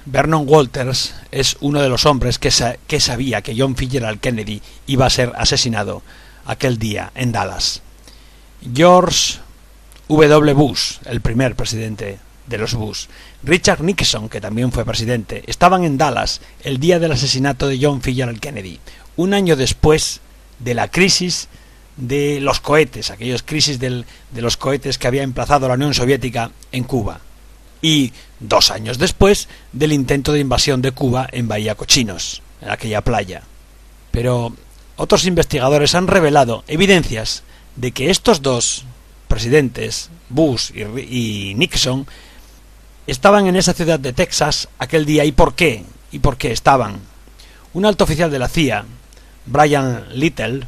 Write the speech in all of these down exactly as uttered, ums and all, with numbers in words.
Vernon Walters es uno de los hombres que, sa- que sabía que John Fitzgerald Kennedy iba a ser asesinado aquel día en Dallas. George W. Bush, el primer presidente de los Bush, Richard Nixon, que también fue presidente, estaban en Dallas el día del asesinato de John Fitzgerald Kennedy, un año después de la crisis de los cohetes, aquellos crisis del, de los cohetes que había emplazado la Unión Soviética en Cuba, y dos años después del intento de invasión de Cuba en Bahía Cochinos, en aquella playa. Pero otros investigadores han revelado evidencias de que estos dos presidentes, Bush y, y Nixon, estaban en esa ciudad de Texas aquel día. ¿Y por qué? ¿Y por qué estaban? Un alto oficial de la C I A, Brian Little,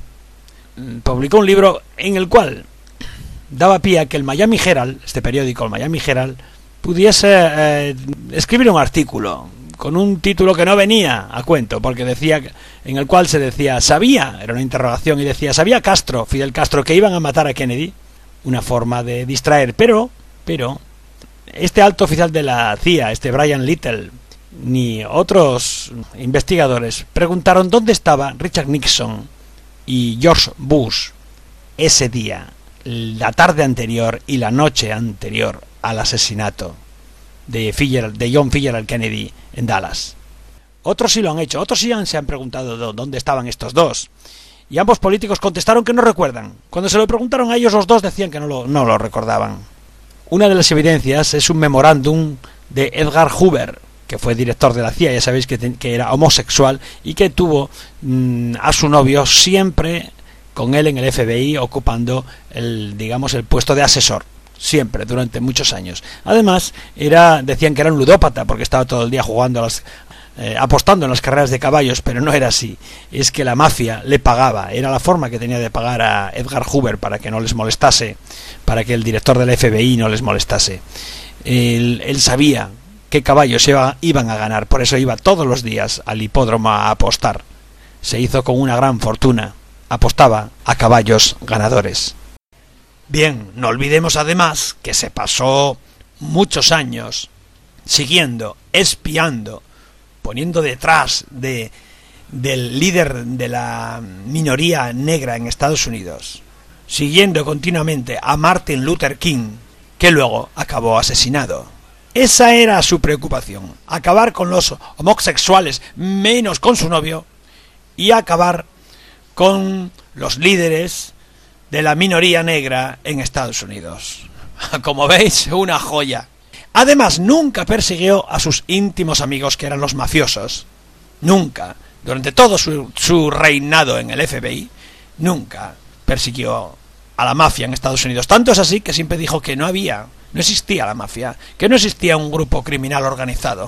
publicó un libro en el cual daba pie a que el Miami Herald, este periódico, el Miami Herald, pudiese eh, escribir un artículo con un título que no venía a cuento, porque decía, en el cual se decía, sabía, era una interrogación, y decía, ¿sabía Castro, Fidel Castro, que iban a matar a Kennedy? Una forma de distraer, pero, pero, este alto oficial de la C I A, este Brian Little, ni otros investigadores preguntaron dónde estaba Richard Nixon y George Bush ese día, la tarde anterior y la noche anterior al asesinato de, Fitzgerald, de John Fitzgerald Kennedy en Dallas. Otros sí lo han hecho, otros sí han, se han preguntado dónde estaban estos dos, y ambos políticos contestaron que no recuerdan. Cuando se lo preguntaron a ellos, los dos decían que no lo, no lo recordaban. Una de las evidencias es un memorándum de Edgar Hoover, que fue director de la C I A, ya sabéis que, que era homosexual y que tuvo mmm, a su novio siempre con él en el F B I, ocupando el, digamos, el puesto de asesor, siempre, durante muchos años. Además, era, decían que era un ludópata, porque estaba todo el día jugando a las, eh, apostando en las carreras de caballos, pero no era así. Es que la mafia le pagaba, era la forma que tenía de pagar a Edgar Hoover para que no les molestase, para que el director del F B I no les molestase. Él, él sabía qué caballos iba, iban a ganar, por eso iba todos los días al hipódromo a apostar. Se hizo con una gran fortuna, apostaba a caballos ganadores. Bien, no olvidemos además que se pasó muchos años siguiendo, espiando, poniendo detrás de, del líder de la minoría negra en Estados Unidos, siguiendo continuamente a Martin Luther King, que luego acabó asesinado. Esa era su preocupación, acabar con los homosexuales, menos con su novio, y acabar con los líderes de la minoría negra en Estados Unidos. Como veis, una joya. Además, nunca persiguió a sus íntimos amigos, que eran los mafiosos. Nunca, durante todo su, su reinado en el F B I, nunca persiguió a la mafia en Estados Unidos. Tanto es así que siempre dijo que no había, no existía la mafia, que no existía un grupo criminal organizado.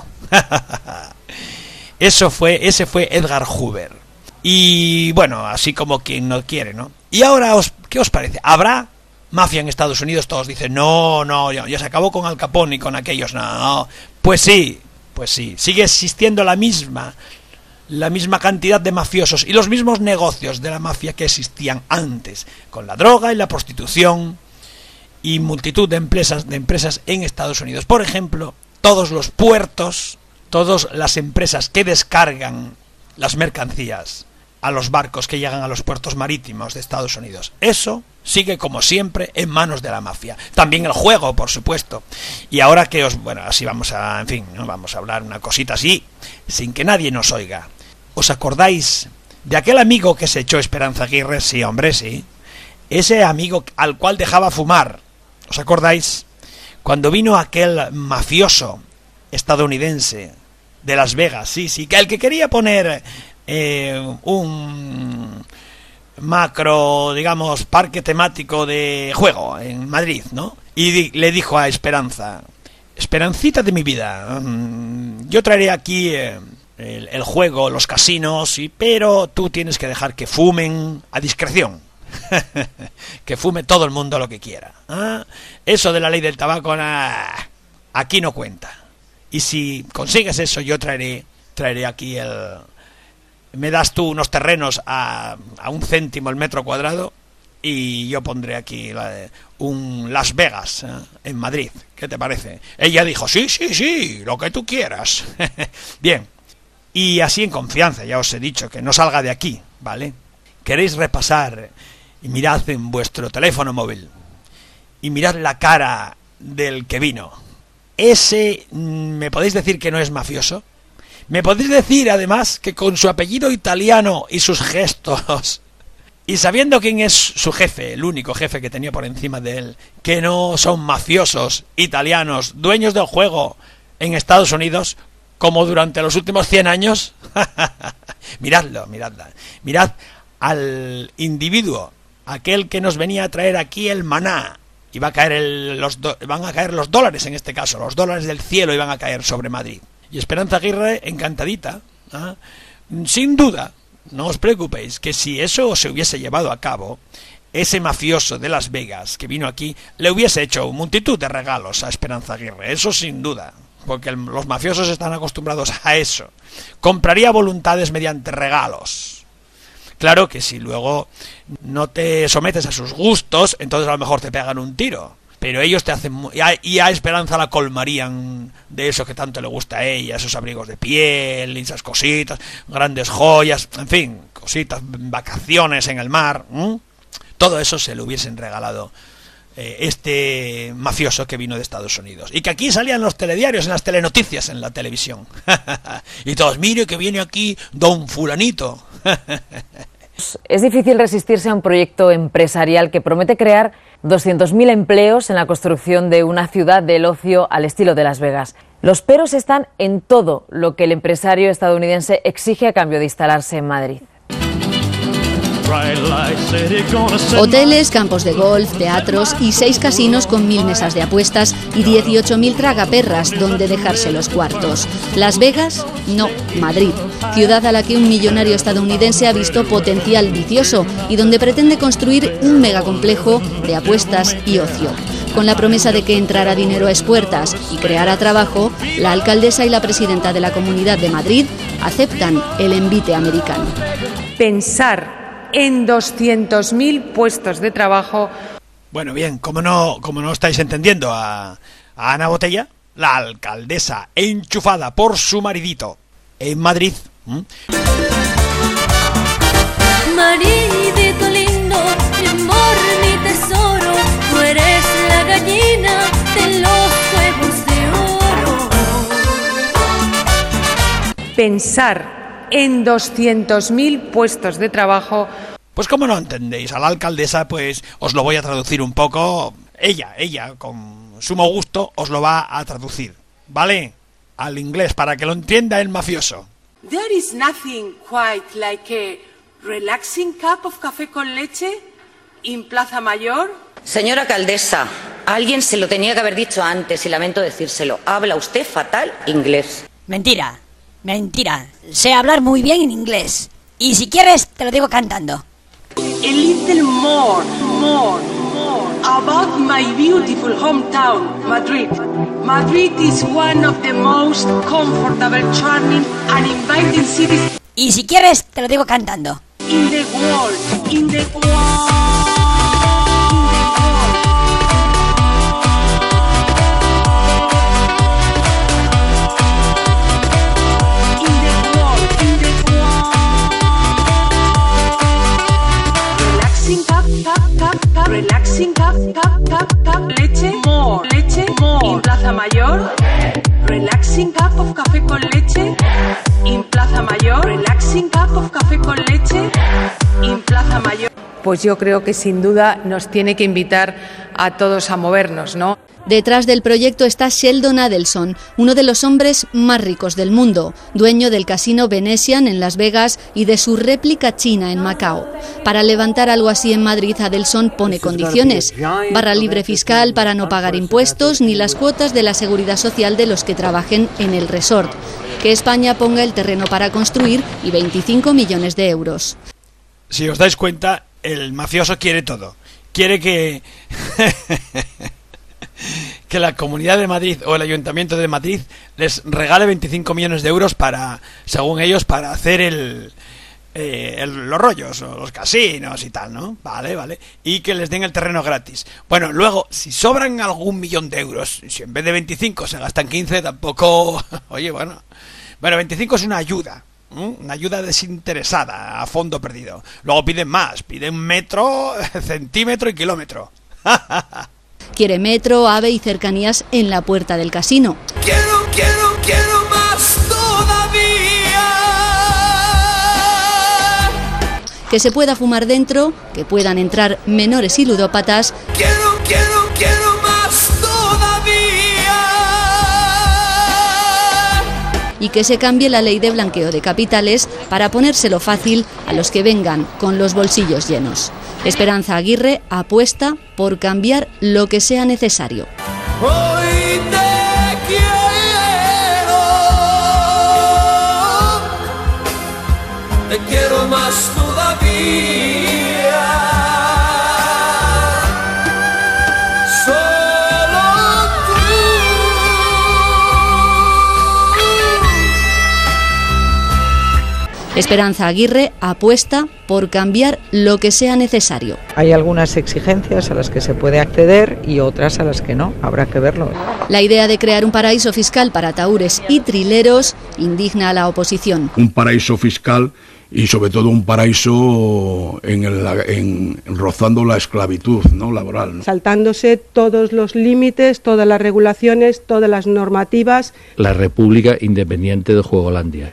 Eso fue, ese fue Edgar Hoover. Y bueno, así como quien no quiere, ¿no? Y ahora, os, ¿qué os parece? ¿Habrá mafia en Estados Unidos? Todos dicen, no, no, ya, ya se acabó con Al Capone y con aquellos, no. Pues sí, pues sí, sigue existiendo la misma, la misma cantidad de mafiosos y los mismos negocios de la mafia que existían antes, con la droga y la prostitución y multitud de empresas, de empresas en Estados Unidos. Por ejemplo, todos los puertos, todas las empresas que descargan las mercancías a los barcos que llegan a los puertos marítimos de Estados Unidos. Eso sigue como siempre en manos de la mafia. También el juego, por supuesto. Y ahora que os... Bueno, así vamos a... En fin, ¿no? Vamos a hablar una cosita así, sin que nadie nos oiga. ¿Os acordáis de aquel amigo que se echó Esperanza Aguirre? Sí, hombre, sí. Ese amigo al cual dejaba fumar. ¿Os acordáis? Cuando vino aquel mafioso estadounidense de Las Vegas, sí, sí, que el que quería poner eh, un macro, digamos, parque temático de juego en Madrid, ¿no? Y di- le dijo a Esperanza, Esperancita de mi vida, mmm, yo traeré aquí eh, el, el juego, los casinos, y, pero tú tienes que dejar que fumen a discreción. Que fume todo el mundo lo que quiera. ¿Ah? Eso de la ley del tabaco, nah, aquí no cuenta. Y si consigues eso, yo traeré traeré aquí el... Me das tú unos terrenos a, a un céntimo el metro cuadrado y yo pondré aquí la, un Las Vegas, ¿eh? En Madrid. ¿Qué te parece? Ella dijo, sí, sí, sí, lo que tú quieras. Bien, y así en confianza, ya os he dicho que no salga de aquí, ¿vale? ¿Queréis repasar y mirad en vuestro teléfono móvil y mirad la cara del que vino? Ese, ¿me podéis decir que no es mafioso? ¿Me podéis decir además que con su apellido italiano y sus gestos, y sabiendo quién es su jefe, el único jefe que tenía por encima de él, que no son mafiosos italianos, dueños del juego en Estados Unidos, como durante los últimos cien años? Miradlo, miradla. Mirad al individuo, aquel que nos venía a traer aquí el maná, y va a caer el, los do, van a caer los dólares en este caso, los dólares del cielo iban a caer sobre Madrid. Y Esperanza Aguirre encantadita, ¿eh? Sin duda, no os preocupéis, que si eso se hubiese llevado a cabo, ese mafioso de Las Vegas que vino aquí le hubiese hecho multitud de regalos a Esperanza Aguirre, eso sin duda, porque el, los mafiosos están acostumbrados a eso. Compraría voluntades mediante regalos. Claro que si luego no te sometes a sus gustos, entonces a lo mejor te pegan un tiro. Pero ellos te hacen... Y a, y a Esperanza la colmarían de eso que tanto le gusta a ella, esos abrigos de piel, esas cositas, grandes joyas, en fin, cositas, vacaciones en el mar. ¿m? Todo eso se lo hubiesen regalado eh, este mafioso que vino de Estados Unidos. Y que aquí salían los telediarios, en las telenoticias, en la televisión. Y todos, mire que viene aquí don fulanito. Es difícil resistirse a un proyecto empresarial que promete crear doscientos mil empleos en la construcción de una ciudad del ocio al estilo de Las Vegas. Los peros están en todo lo que el empresario estadounidense exige a cambio de instalarse en Madrid. Hoteles, campos de golf, teatros y seis casinos con mil mesas de apuestas y dieciocho mil tragaperras donde dejarse los cuartos. Las Vegas, no, Madrid, ciudad a la que un millonario estadounidense ha visto potencial vicioso y donde pretende construir un megacomplejo de apuestas y ocio. Con la promesa de que entrará dinero a expuertas y creará trabajo, la alcaldesa y la presidenta de la Comunidad de Madrid aceptan el envite americano. Pensar en doscientos mil puestos de trabajo. Bueno, bien, como no, como no estáis entendiendo a, a Ana Botella, la alcaldesa enchufada por su maridito en Madrid. ¿Mm? Maridito lindo, mi amor, mi tesoro, tú eres la gallina de los huevos de oro. Pensar en doscientos mil puestos de trabajo. Pues como no entendéis a la alcaldesa, pues os lo voy a traducir un poco. Ella, ella, con sumo gusto, os lo va a traducir, ¿vale? Al inglés, para que lo entienda el mafioso. There is nothing quite like a relaxing cup of café con leche in Plaza Mayor. Señora alcaldesa, a alguien se lo tenía que haber dicho antes y lamento decírselo. Habla usted fatal inglés. Mentira. Mentira, sé hablar muy bien en inglés. Y si quieres, te lo digo cantando. A little more, more, more about my beautiful hometown, Madrid. Madrid is one of the most comfortable, charming and inviting cities. Y si quieres, te lo digo cantando. In the world, in the world. Relaxing cup, cup, cup, cup, leche, more, leche, more. In Plaza Mayor, relaxing cup of café con leche. In Plaza Mayor, relaxing cup of café con leche. In Plaza Mayor. Pues yo creo que sin duda nos tiene que invitar a todos a movernos, ¿no? Detrás del proyecto está Sheldon Adelson, uno de los hombres más ricos del mundo, dueño del casino Venetian en Las Vegas y de su réplica china en Macao. Para levantar algo así en Madrid, Adelson pone condiciones: barra libre fiscal para no pagar impuestos ni las cuotas de la seguridad social de los que trabajen en el resort, que España ponga el terreno para construir y veinticinco millones de euros. Si os dais cuenta, el mafioso quiere todo. Quiere que... que la Comunidad de Madrid o el Ayuntamiento de Madrid les regale veinticinco millones de euros para, según ellos, para hacer el, eh, el, los rollos, o los casinos y tal, ¿no? Vale, vale. Y que les den el terreno gratis. Bueno, luego, si sobran algún millón de euros, si en vez de veinticinco se gastan quince, tampoco... Oye, bueno... Bueno, veinticinco es una ayuda. ¿Mm? Una ayuda desinteresada, a fondo perdido. Luego piden más, piden metro, centímetro y kilómetro. Quiere metro, AVE y cercanías en la puerta del casino. Quiero, quiero, quiero más todavía. Que se pueda fumar dentro, que puedan entrar menores y ludópatas. Quiero, quiero, quiero más todavía. Y que se cambie la ley de blanqueo de capitales para ponérselo fácil a los que vengan con los bolsillos llenos. Esperanza Aguirre apuesta por cambiar lo que sea necesario. Hoy te quiero, te quiero más todavía. Solo tú. Esperanza Aguirre apuesta por cambiar lo que sea necesario. Hay algunas exigencias a las que se puede acceder y otras a las que no, habrá que verlo. La idea de crear un paraíso fiscal para ataúdes y trileros indigna a la oposición. Un paraíso fiscal y sobre todo un paraíso en, el, en rozando la esclavitud, ¿no?, laboral, ¿no? Saltándose todos los límites, todas las regulaciones, todas las normativas. La República Independiente de Juegolandia.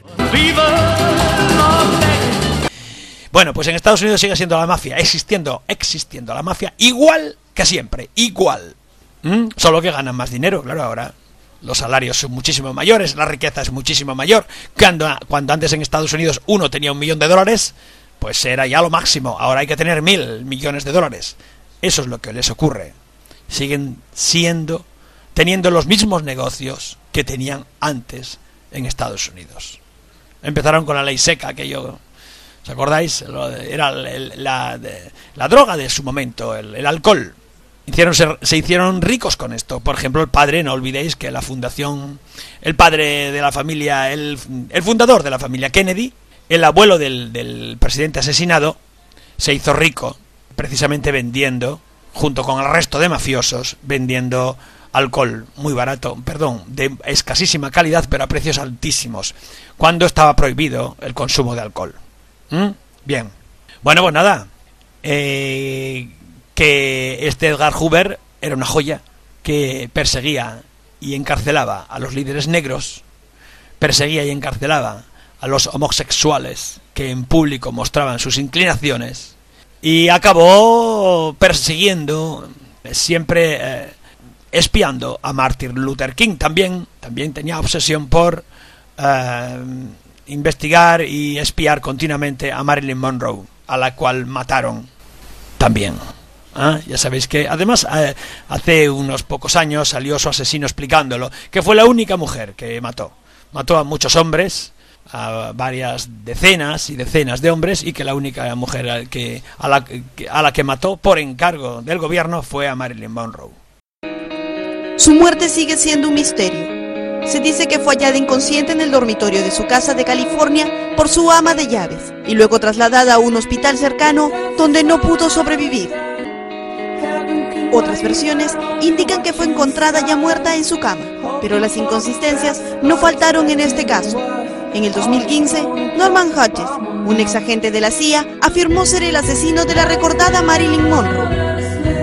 Bueno, pues en Estados Unidos sigue siendo la mafia, existiendo, existiendo la mafia, igual que siempre, igual. ¿Mm? Solo que ganan más dinero, claro, ahora los salarios son muchísimo mayores, la riqueza es muchísimo mayor. Cuando, cuando antes en Estados Unidos uno tenía un millón de dólares, pues era ya lo máximo, ahora hay que tener mil millones de dólares. Eso es lo que les ocurre. Siguen siendo, teniendo los mismos negocios que tenían antes en Estados Unidos. Empezaron con la ley seca, aquello... ¿Os acordáis? Era el, la, de, la droga de su momento, el, el alcohol. Hicieron, se, se hicieron ricos con esto. Por ejemplo, el padre, no olvidéis que la fundación, el padre de la familia, el, el fundador de la familia Kennedy, el abuelo del, del presidente asesinado, se hizo rico precisamente vendiendo, junto con el resto de mafiosos, vendiendo alcohol muy barato, perdón, de escasísima calidad, pero a precios altísimos, cuando estaba prohibido el consumo de alcohol. ¿Mm? Bien. Bueno, pues nada. Eh, que este Edgar Hoover era una joya que perseguía y encarcelaba a los líderes negros, perseguía y encarcelaba a los homosexuales que en público mostraban sus inclinaciones y acabó persiguiendo, siempre eh, espiando a Martin Luther King. También, también tenía obsesión por... Eh, investigar y espiar continuamente a Marilyn Monroe, a la cual mataron también. ¿Ah? Ya sabéis que además eh, hace unos pocos años salió su asesino explicándolo, que fue la única mujer que mató. Mató a muchos hombres, a varias decenas y decenas de hombres, y que la única mujer que, a, la, a la que mató por encargo del gobierno fue a Marilyn Monroe. Su muerte sigue siendo un misterio. Se dice que fue hallada inconsciente en el dormitorio de su casa de California por su ama de llaves y luego trasladada a un hospital cercano donde no pudo sobrevivir. Otras versiones indican que fue encontrada ya muerta en su cama, pero las inconsistencias no faltaron en este caso. En el dos mil quince, Norman Hodges, un ex agente de la C I A, afirmó ser el asesino de la recordada Marilyn Monroe.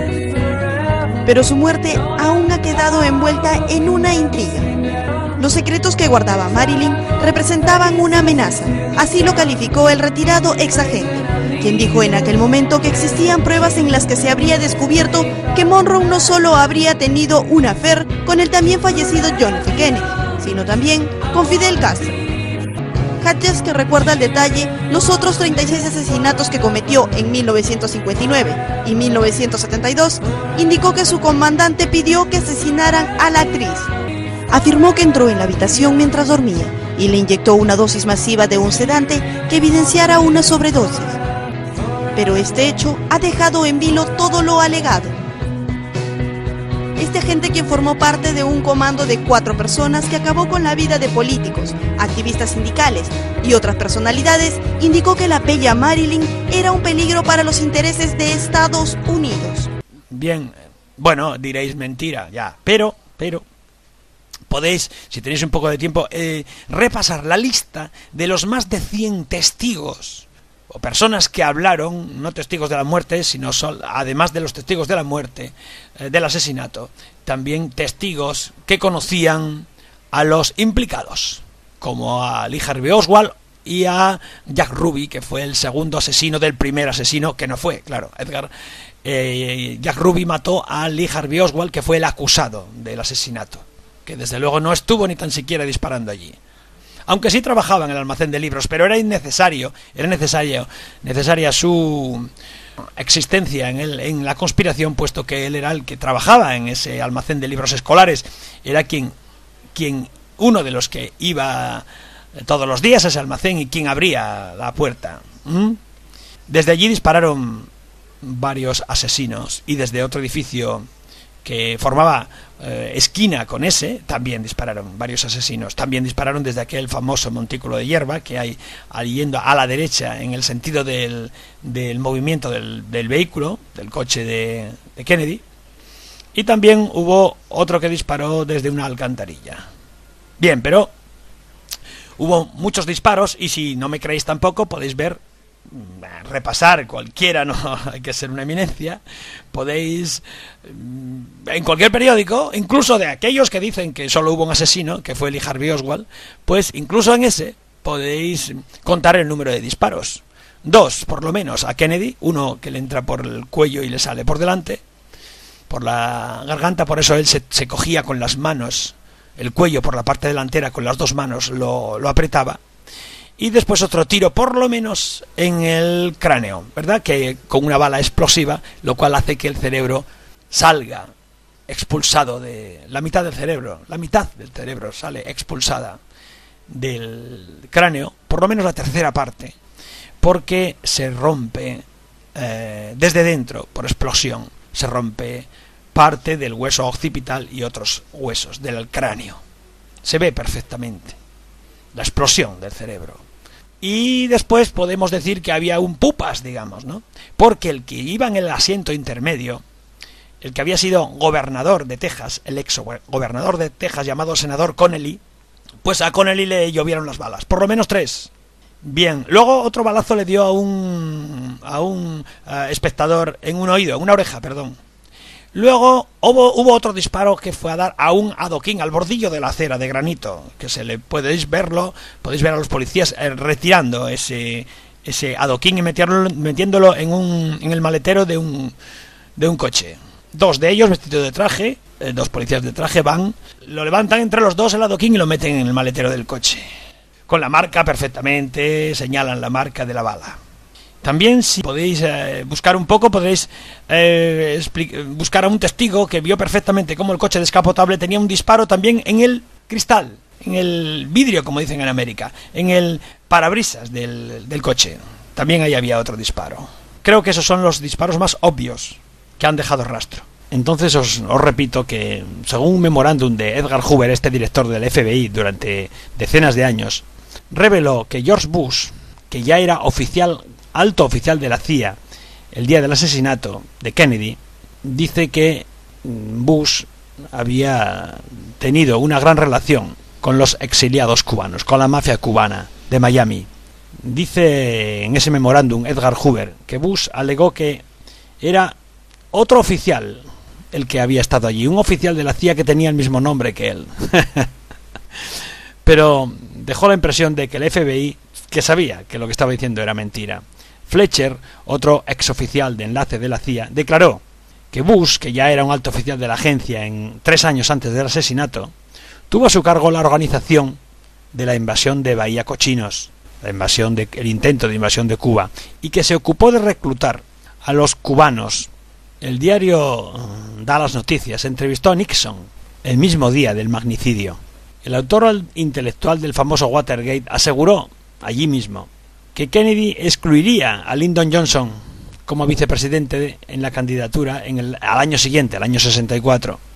Pero su muerte aún ha quedado envuelta en una intriga. Los secretos que guardaba Marilyn representaban una amenaza, así lo calificó el retirado ex agente, quien dijo en aquel momento que existían pruebas en las que se habría descubierto que Monroe no solo habría tenido un affair con el también fallecido John F. Kennedy, sino también con Fidel Castro. Hodges, que recuerda al detalle los otros treinta y seis asesinatos que cometió en mil novecientos cincuenta y nueve y mil novecientos setenta y dos, indicó que su comandante pidió que asesinaran a la actriz. Afirmó que entró en la habitación mientras dormía y le inyectó una dosis masiva de un sedante que evidenciara una sobredosis. Pero este hecho ha dejado en vilo todo lo alegado. este agente, quien formó parte de un comando de cuatro personas que acabó con la vida de políticos, activistas sindicales y otras personalidades, indicó que la bella Marilyn era un peligro para los intereses de Estados Unidos. Bien, bueno, diréis mentira, ya, pero, pero, podéis, si tenéis un poco de tiempo, eh, repasar la lista de los más de cien testigos o personas que hablaron, no testigos de la muerte, sino sol, además de los testigos de la muerte, eh, del asesinato, también testigos que conocían a los implicados, como a Lee Harvey Oswald y a Jack Ruby, que fue el segundo asesino del primer asesino, que no fue, claro, Edgar. Eh, Jack Ruby mató a Lee Harvey Oswald, que fue el acusado del asesinato, que desde luego no estuvo ni tan siquiera disparando allí. Aunque sí trabajaba en el almacén de libros, pero era innecesario, era necesario, necesaria su existencia en, el, en la conspiración, puesto que él era el que trabajaba en ese almacén de libros escolares, era quien, quien uno de los que iba todos los días a ese almacén y quien abría la puerta. ¿Mm? Desde allí dispararon varios asesinos, y desde otro edificio que formaba eh, esquina con ese, también dispararon varios asesinos. También dispararon desde aquel famoso montículo de hierba que hay yendo a la derecha en el sentido del, del movimiento del, del vehículo, del coche de, de Kennedy. Y también hubo otro que disparó desde una alcantarilla. Bien, pero hubo muchos disparos, y si no me creéis tampoco, podéis ver, repasar cualquiera, no hay que ser una eminencia, podéis en cualquier periódico, incluso de aquellos que dicen que solo hubo un asesino, que fue Lee Harvey Oswald, pues incluso en ese podéis contar el número de disparos. Dos, por lo menos, a Kennedy, uno que le entra por el cuello y le sale por delante, por la garganta, por eso él se, se cogía con las manos, el cuello por la parte delantera, con las dos manos lo, lo apretaba. Y después otro tiro, por lo menos, en el cráneo, ¿verdad? Que con una bala explosiva, lo cual hace que el cerebro salga expulsado de la mitad del cerebro. La mitad del cerebro sale expulsada del cráneo, por lo menos la tercera parte, porque se rompe eh, desde dentro, por explosión, se rompe parte del hueso occipital y otros huesos del cráneo. Se ve perfectamente la explosión del cerebro. Y después podemos decir que había un pupas, digamos, ¿no? Porque el que iba en el asiento intermedio, el que había sido gobernador de Texas, el ex gobernador de Texas llamado senador Connelly, pues a Connelly le llovieron las balas, por lo menos tres. Bien, luego otro balazo le dio a un a un uh, espectador en un oído, en una oreja, perdón. Luego hubo, hubo otro disparo que fue a dar a un adoquín, al bordillo de la acera de granito, que se le podéis verlo, podéis ver a los policías eh, retirando ese ese adoquín y metiéndolo, metiéndolo en un en el maletero de un de un coche. Dos de ellos vestidos de traje, eh, dos policías de traje van, lo levantan entre los dos el adoquín y lo meten en el maletero del coche. Con la marca perfectamente, señalan la marca de la bala. También, si podéis eh, buscar un poco, podréis eh, buscar a un testigo que vio perfectamente cómo el coche descapotable tenía un disparo también en el cristal, en el vidrio, como dicen en América, en el parabrisas del, del coche. También ahí había otro disparo. Creo que esos son los disparos más obvios que han dejado rastro. Entonces os, os repito que, según un memorándum de Edgar Hoover, este director del F B I durante decenas de años, reveló que George Bush, que ya era oficial alto oficial de la C I A el día del asesinato de Kennedy, dice que Bush había tenido una gran relación con los exiliados cubanos, con la mafia cubana de Miami. Dice en ese memorándum Edgar Hoover que Bush alegó que era otro oficial el que había estado allí, un oficial de la C I A que tenía el mismo nombre que él. Pero dejó la impresión de que el F B I, que sabía que lo que estaba diciendo era mentira. Fletcher, otro exoficial de enlace de la C I A, declaró que Bush, que ya era un alto oficial de la agencia en tres años antes del asesinato, tuvo a su cargo la organización de la invasión de Bahía Cochinos, la invasión de, el intento de invasión de Cuba, y que se ocupó de reclutar a los cubanos. El diario Dallas Noticias entrevistó a Nixon el mismo día del magnicidio. El autor intelectual del famoso Watergate aseguró allí mismo que Kennedy excluiría a Lyndon Johnson como vicepresidente en la candidatura en el, al año siguiente, al año sesenta y cuatro,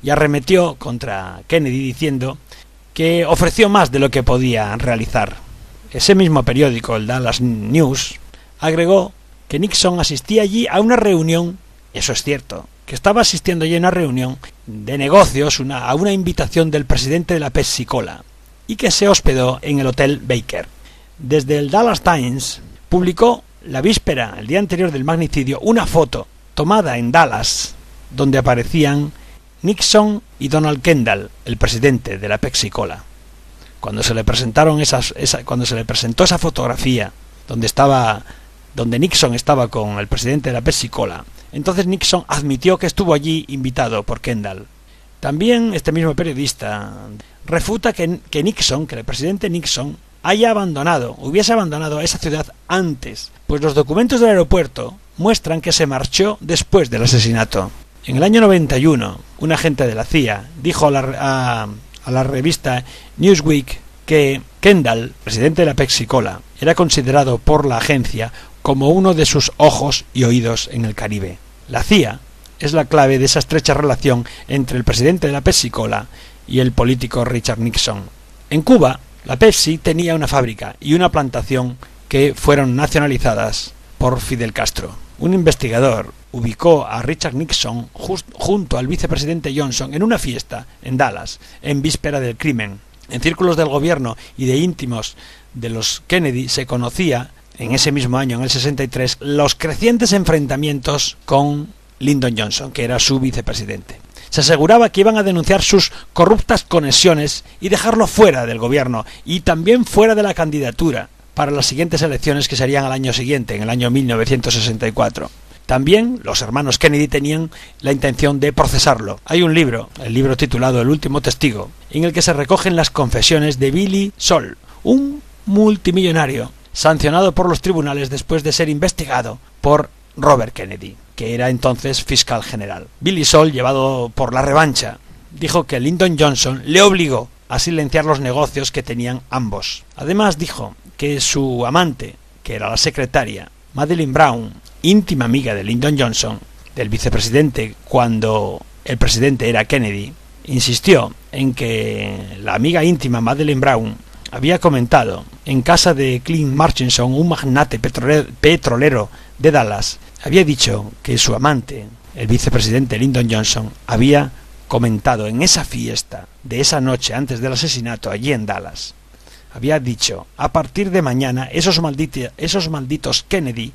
y arremetió contra Kennedy diciendo que ofreció más de lo que podía realizar. Ese mismo periódico, el Dallas News, agregó que Nixon asistía allí a una reunión, eso es cierto, que estaba asistiendo allí a una reunión de negocios, una, a una invitación del presidente de la Pepsi-Cola, y que se hospedó en el Hotel Baker. Desde el Dallas Times publicó la víspera, el día anterior del magnicidio, una foto tomada en Dallas, donde aparecían Nixon y Donald Kendall, el presidente de la Pepsi-Cola. Cuando se le presentaron esas, esa, cuando se le presentó esa fotografía, donde estaba, donde Nixon estaba con el presidente de la Pepsi-Cola, entonces Nixon admitió que estuvo allí invitado por Kendall. También este mismo periodista refuta que, que Nixon, que el presidente Nixon haya abandonado, hubiese abandonado esa ciudad antes, pues los documentos del aeropuerto muestran que se marchó después del asesinato. En el año noventa y uno, un agente de la C I A dijo a la, a, a la revista Newsweek que Kendall, presidente de la Pepsi-Cola, era considerado por la agencia como uno de sus ojos y oídos en el Caribe. La C I A es la clave de esa estrecha relación entre el presidente de la Pepsi-Cola y el político Richard Nixon. En Cuba, la Pepsi tenía una fábrica y una plantación que fueron nacionalizadas por Fidel Castro. Un investigador ubicó a Richard Nixon just, junto al vicepresidente Johnson en una fiesta en Dallas, en víspera del crimen. En círculos del gobierno y de íntimos de los Kennedy se conocía, en ese mismo año, en el sesenta y tres, los crecientes enfrentamientos con Lyndon Johnson, que era su vicepresidente. Se aseguraba que iban a denunciar sus corruptas conexiones y dejarlo fuera del gobierno y también fuera de la candidatura para las siguientes elecciones que serían al año siguiente, en el año mil novecientos sesenta y cuatro. También los hermanos Kennedy tenían la intención de procesarlo. Hay un libro, el libro titulado El último testigo, en el que se recogen las confesiones de Billy Sol, un multimillonario sancionado por los tribunales después de ser investigado por Robert Kennedy, que era entonces fiscal general. Billy Sol, llevado por la revancha, dijo que Lyndon Johnson le obligó a silenciar los negocios que tenían ambos. Además dijo que su amante, que era la secretaria Madeleine Brown, íntima amiga de Lyndon Johnson, del vicepresidente cuando el presidente era Kennedy, insistió en que la amiga íntima Madeleine Brown había comentado en casa de Clint Murchison, un magnate petrolero de Dallas, había dicho que su amante, el vicepresidente Lyndon Johnson, había comentado en esa fiesta de esa noche antes del asesinato allí en Dallas, había dicho: a partir de mañana esos, malditi- esos malditos Kennedy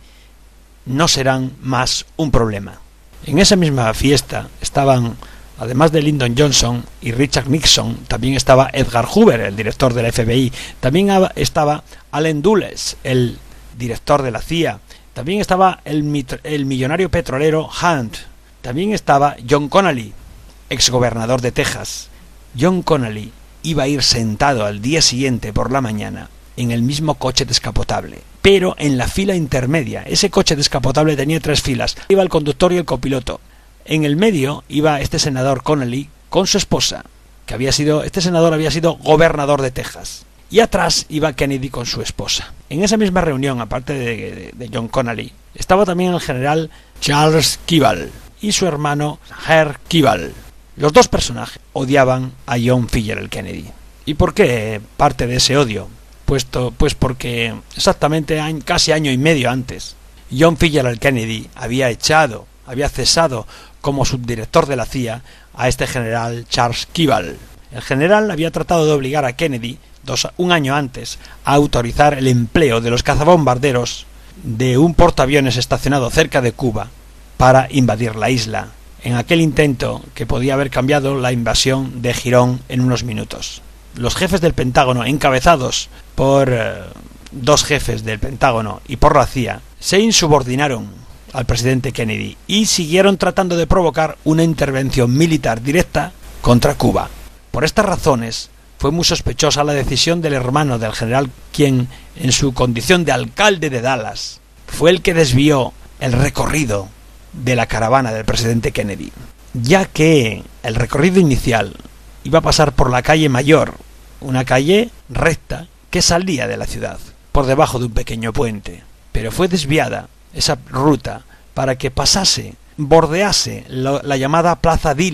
no serán más un problema. En esa misma fiesta estaban, además de Lyndon Johnson y Richard Nixon, también estaba Edgar Hoover, el director de la F B I, también estaba Allen Dulles, el director de la C I A, también estaba el, mit- el millonario petrolero Hunt, también estaba John Connally, exgobernador de Texas. John Connally iba a ir sentado al día siguiente por la mañana en el mismo coche descapotable, pero en la fila intermedia. Ese coche descapotable tenía tres filas, iba el conductor y el copiloto. En el medio iba este senador Connally con su esposa, que había sido, este senador había sido gobernador de Texas, y atrás iba Kennedy con su esposa. En esa misma reunión, aparte de, de, de John Connally, estaba también el general Charles Keeble y su hermano Herb Keeble. Los dos personajes odiaban a John Fitzgerald Kennedy. ¿Y por qué parte de ese odio? Puesto, pues porque exactamente casi año y medio antes, John Fitzgerald Kennedy había echado, había cesado como subdirector de la C I A a este general Charles Keeble. El general había tratado de obligar a Kennedy, dos, un año antes, a autorizar el empleo de los cazabombarderos de un portaaviones estacionado cerca de Cuba para invadir la isla, en aquel intento que podía haber cambiado la invasión de Girón en unos minutos. Los jefes del Pentágono, encabezados por eh, dos jefes del Pentágono y por la C I A, se insubordinaron al presidente Kennedy y siguieron tratando de provocar una intervención militar directa contra Cuba. Por estas razones, fue muy sospechosa la decisión del hermano del general, quien, en su condición de alcalde de Dallas, fue el que desvió el recorrido de la caravana del presidente Kennedy, ya que el recorrido inicial iba a pasar por la calle Mayor, una calle recta que salía de la ciudad, por debajo de un pequeño puente, pero fue desviada esa ruta para que pasase, bordease la, la llamada Plaza Dili,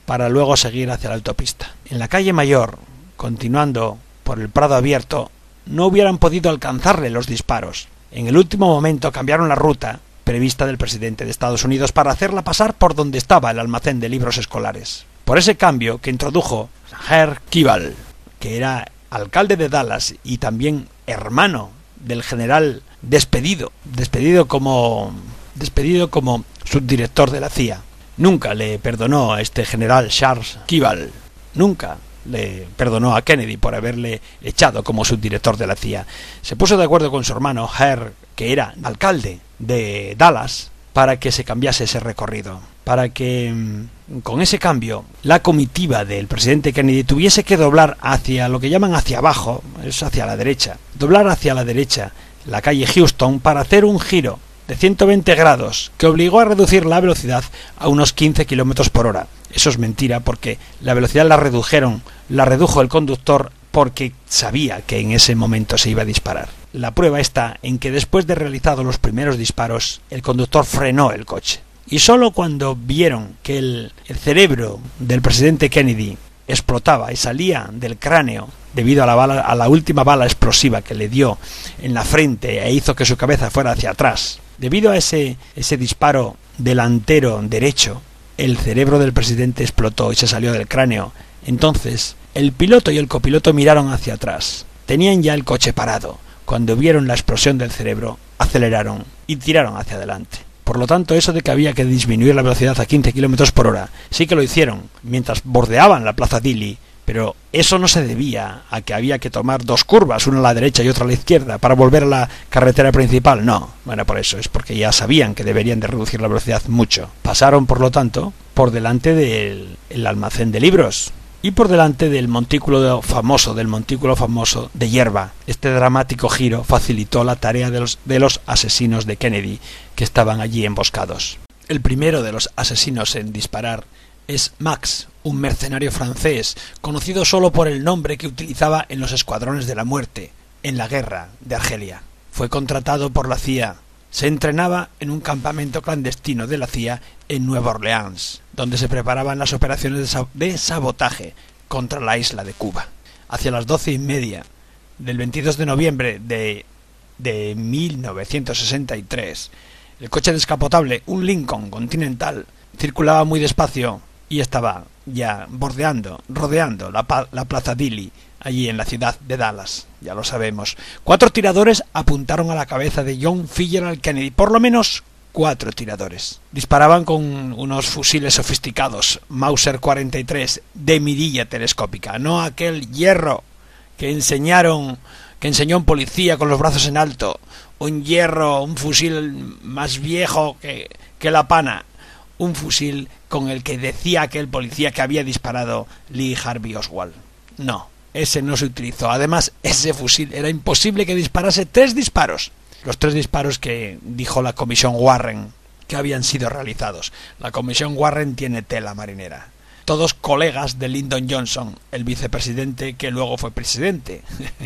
para luego seguir hacia la autopista. En la calle Mayor, continuando por el Prado Abierto, no hubieran podido alcanzarle los disparos. En el último momento cambiaron la ruta prevista del presidente de Estados Unidos para hacerla pasar por donde estaba el almacén de libros escolares. Por ese cambio que introdujo Herr Keeble, que era alcalde de Dallas y también hermano del general despedido, despedido como despedido como subdirector de la C I A. Nunca le perdonó a este general Charles Keeble, nunca le perdonó a Kennedy por haberle echado como subdirector de la C I A. Se puso de acuerdo con su hermano Herr, que era alcalde de Dallas, para que se cambiase ese recorrido, para que con ese cambio la comitiva del presidente Kennedy tuviese que doblar hacia lo que llaman hacia abajo, es hacia la derecha, doblar hacia la derecha la calle Houston para hacer un giro de ciento veinte grados que obligó a reducir la velocidad a unos quince kilómetros por hora. Eso es mentira, porque la velocidad la redujeron, la redujo el conductor porque sabía que en ese momento se iba a disparar. La prueba está en que después de realizados los primeros disparos, el conductor frenó el coche. Y solo cuando vieron que el, el cerebro del presidente Kennedy explotaba y salía del cráneo debido a la bala, a la última bala explosiva que le dio en la frente e hizo que su cabeza fuera hacia atrás, debido a ese, ese disparo delantero derecho, el cerebro del presidente explotó y se salió del cráneo. Entonces, el piloto y el copiloto miraron hacia atrás. Tenían ya el coche parado. Cuando vieron la explosión del cerebro, aceleraron y tiraron hacia adelante. Por lo tanto, eso de que había que disminuir la velocidad a quince kilómetros por hora, sí que lo hicieron mientras bordeaban la Plaza Dili, pero eso no se debía a que había que tomar dos curvas, una a la derecha y otra a la izquierda, para volver a la carretera principal. No, bueno, por eso, es porque ya sabían que deberían de reducir la velocidad mucho. Pasaron, por lo tanto, por delante del el almacén de libros y por delante del montículo famoso, del montículo famoso de hierba. Este dramático giro facilitó la tarea de los, de los asesinos de Kennedy, que estaban allí emboscados. El primero de los asesinos en disparar es Max, un mercenario francés, conocido solo por el nombre que utilizaba en los escuadrones de la muerte, en la guerra de Argelia. Fue contratado por la C I A. Se entrenaba en un campamento clandestino de la C I A en Nueva Orleans, donde se preparaban las operaciones de sabotaje contra la isla de Cuba. Hacia las doce y media del veintidós de noviembre de, de mil novecientos sesenta y tres, el coche descapotable, un Lincoln Continental, circulaba muy despacio y estaba ya bordeando, rodeando la, la Plaza Dili, allí en la ciudad de Dallas, ya lo sabemos. Cuatro tiradores apuntaron a la cabeza de John Fitzgerald Kennedy, por lo menos cuatro tiradores. Disparaban con unos fusiles sofisticados, Mauser cuarenta y tres, de mirilla telescópica, no aquel hierro que enseñaron, que enseñó un policía con los brazos en alto, un hierro, un fusil más viejo que, que la pana, un fusil con el que decía aquel policía que había disparado Lee Harvey Oswald. No, ese no se utilizó. Además, ese fusil era imposible que disparase tres disparos. Los tres disparos que dijo la comisión Warren que habían sido realizados. La comisión Warren tiene tela marinera. Todos colegas de Lyndon Johnson, el vicepresidente que luego fue presidente.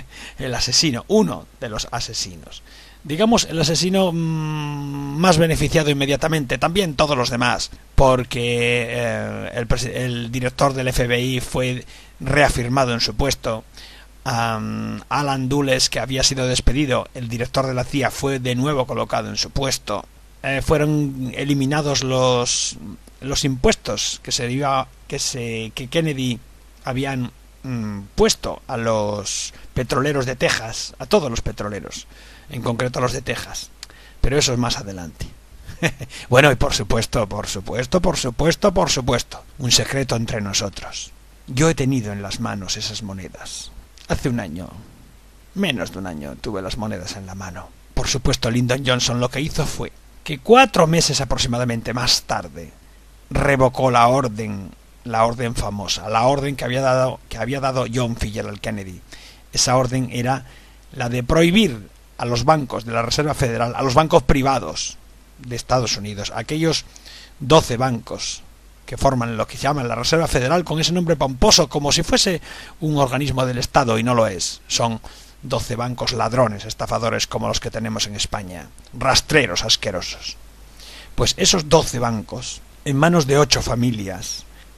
El asesino, uno de los asesinos. Digamos, el asesino mmm, más beneficiado inmediatamente, también todos los demás, porque eh, el, el director del F B I fue reafirmado en su puesto. Um, Alan Dulles, que había sido despedido, el director de la C I A, fue de nuevo colocado en su puesto. Eh, fueron eliminados los los impuestos que se iba, que se que Kennedy habían mm, puesto a los petroleros de Texas, a todos los petroleros, en concreto a los de Texas. Pero eso es más adelante. Bueno, y por supuesto, por supuesto, por supuesto, por supuesto, un secreto entre nosotros. Yo he tenido en las manos esas monedas. Hace un año, menos de un año, tuve las monedas en la mano. Por supuesto, Lyndon Johnson lo que hizo fue que cuatro meses aproximadamente más tarde revocó la orden, la orden famosa, la orden que había dado, que había dado John Fitzgerald Kennedy. Esa orden era la de prohibir a los bancos de la Reserva Federal, a los bancos privados de Estados Unidos, aquellos doce bancos que forman lo que se llama la Reserva Federal, con ese nombre pomposo, como si fuese un organismo del Estado, y no lo es. Son doce bancos ladrones, estafadores como los que tenemos en España, rastreros asquerosos. Pues esos doce bancos, en manos de ocho familias,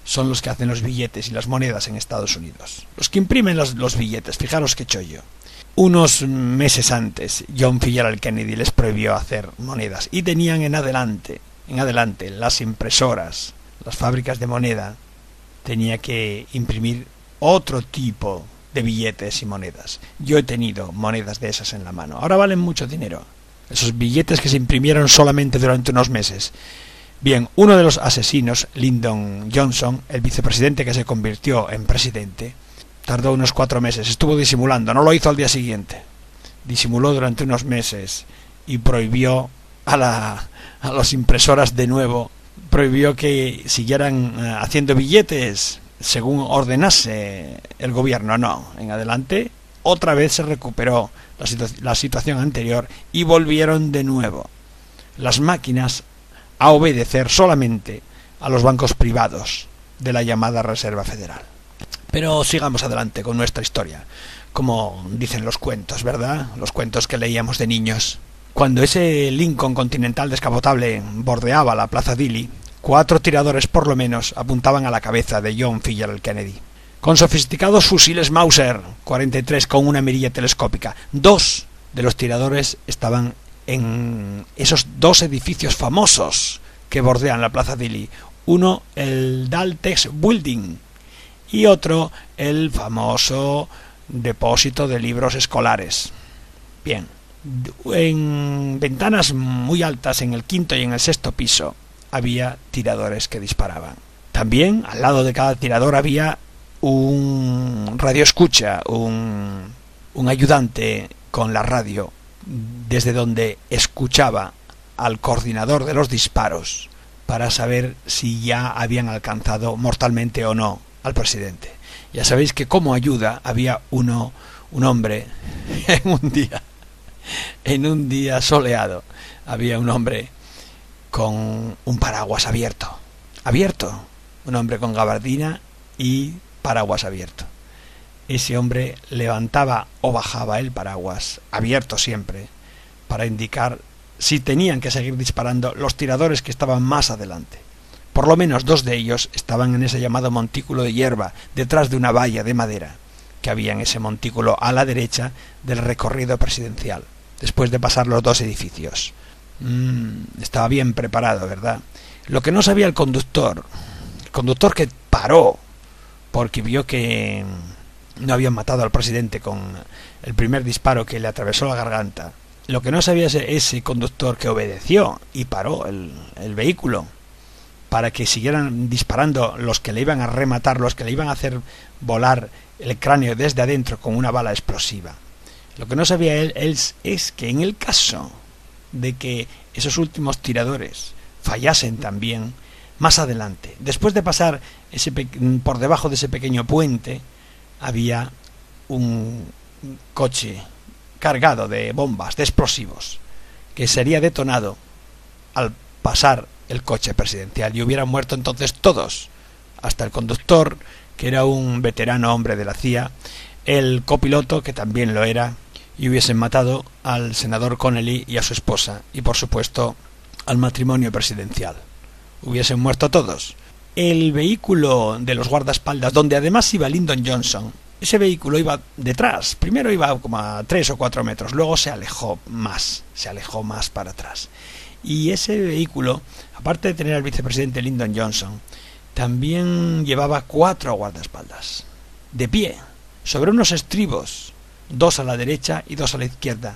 son los que hacen los billetes y las monedas en Estados Unidos. Los que imprimen los, los billetes, fijaros qué chollo. Unos meses antes, John Fitzgerald Kennedy les prohibió hacer monedas y tenían en adelante, en adelante las impresoras, las fábricas de moneda, tenía que imprimir otro tipo de billetes y monedas. Yo he tenido monedas de esas en la mano. Ahora valen mucho dinero. Esos billetes que se imprimieron solamente durante unos meses. Bien, uno de los asesinos, Lyndon Johnson, el vicepresidente que se convirtió en presidente, tardó unos cuatro meses, estuvo disimulando, no lo hizo al día siguiente. Disimuló durante unos meses y prohibió a, la, a las impresoras de nuevo, prohibió que siguieran uh, haciendo billetes según ordenase el gobierno. No, en adelante otra vez se recuperó la, situ- la situación anterior y volvieron de nuevo las máquinas a obedecer solamente a los bancos privados de la llamada Reserva Federal. Pero sigamos adelante con nuestra historia, como dicen los cuentos, ¿verdad? Los cuentos que leíamos de niños. Cuando ese Lincoln Continental descapotable bordeaba la Plaza Dilley, cuatro tiradores por lo menos apuntaban a la cabeza de John Fitzgerald Kennedy. Con sofisticados fusiles Mauser cuarenta y tres con una mirilla telescópica. Dos de los tiradores estaban en esos dos edificios famosos que bordean la Plaza Dilley. Uno, el Daltex Building, y otro, el famoso depósito de libros escolares. Bien, en ventanas muy altas, en el quinto y en el sexto piso, había tiradores que disparaban. También, al lado de cada tirador había un radioescucha, un, un ayudante con la radio, desde donde escuchaba al coordinador de los disparos para saber si ya habían alcanzado mortalmente o no al presidente. Ya sabéis que como ayuda había uno, un hombre, en un día, en un día soleado, había un hombre con un paraguas abierto, abierto, un hombre con gabardina y paraguas abierto. Ese hombre levantaba o bajaba el paraguas, abierto siempre, para indicar si tenían que seguir disparando los tiradores que estaban más adelante. Por lo menos dos de ellos estaban en ese llamado montículo de hierba, detrás de una valla de madera, que había en ese montículo a la derecha del recorrido presidencial, después de pasar los dos edificios. Mm, estaba bien preparado, ¿verdad? Lo que no sabía el conductor, el conductor que paró, porque vio que no habían matado al presidente con el primer disparo que le atravesó la garganta. Lo que no sabía ese, ese conductor que obedeció y paró el, el vehículo para que siguieran disparando los que le iban a rematar, los que le iban a hacer volar el cráneo desde adentro con una bala explosiva. Lo que no sabía él, él es que en el caso de que esos últimos tiradores fallasen también, más adelante, después de pasar ese pe- por debajo de ese pequeño puente, había un coche cargado de bombas, de explosivos, que sería detonado al pasar el coche presidencial y hubieran muerto entonces todos, hasta el conductor, que era un veterano hombre de la C I A, el copiloto, que también lo era, y hubiesen matado al senador Connally y a su esposa, y por supuesto al matrimonio presidencial. Hubiesen muerto todos. El vehículo de los guardaespaldas, donde además iba Lyndon Johnson, ese vehículo iba detrás. Primero iba como a tres o cuatro metros, luego se alejó más, se alejó más para atrás. Y ese vehículo, aparte de tener al vicepresidente Lyndon Johnson, también llevaba cuatro guardaespaldas, de pie, sobre unos estribos, dos a la derecha y dos a la izquierda.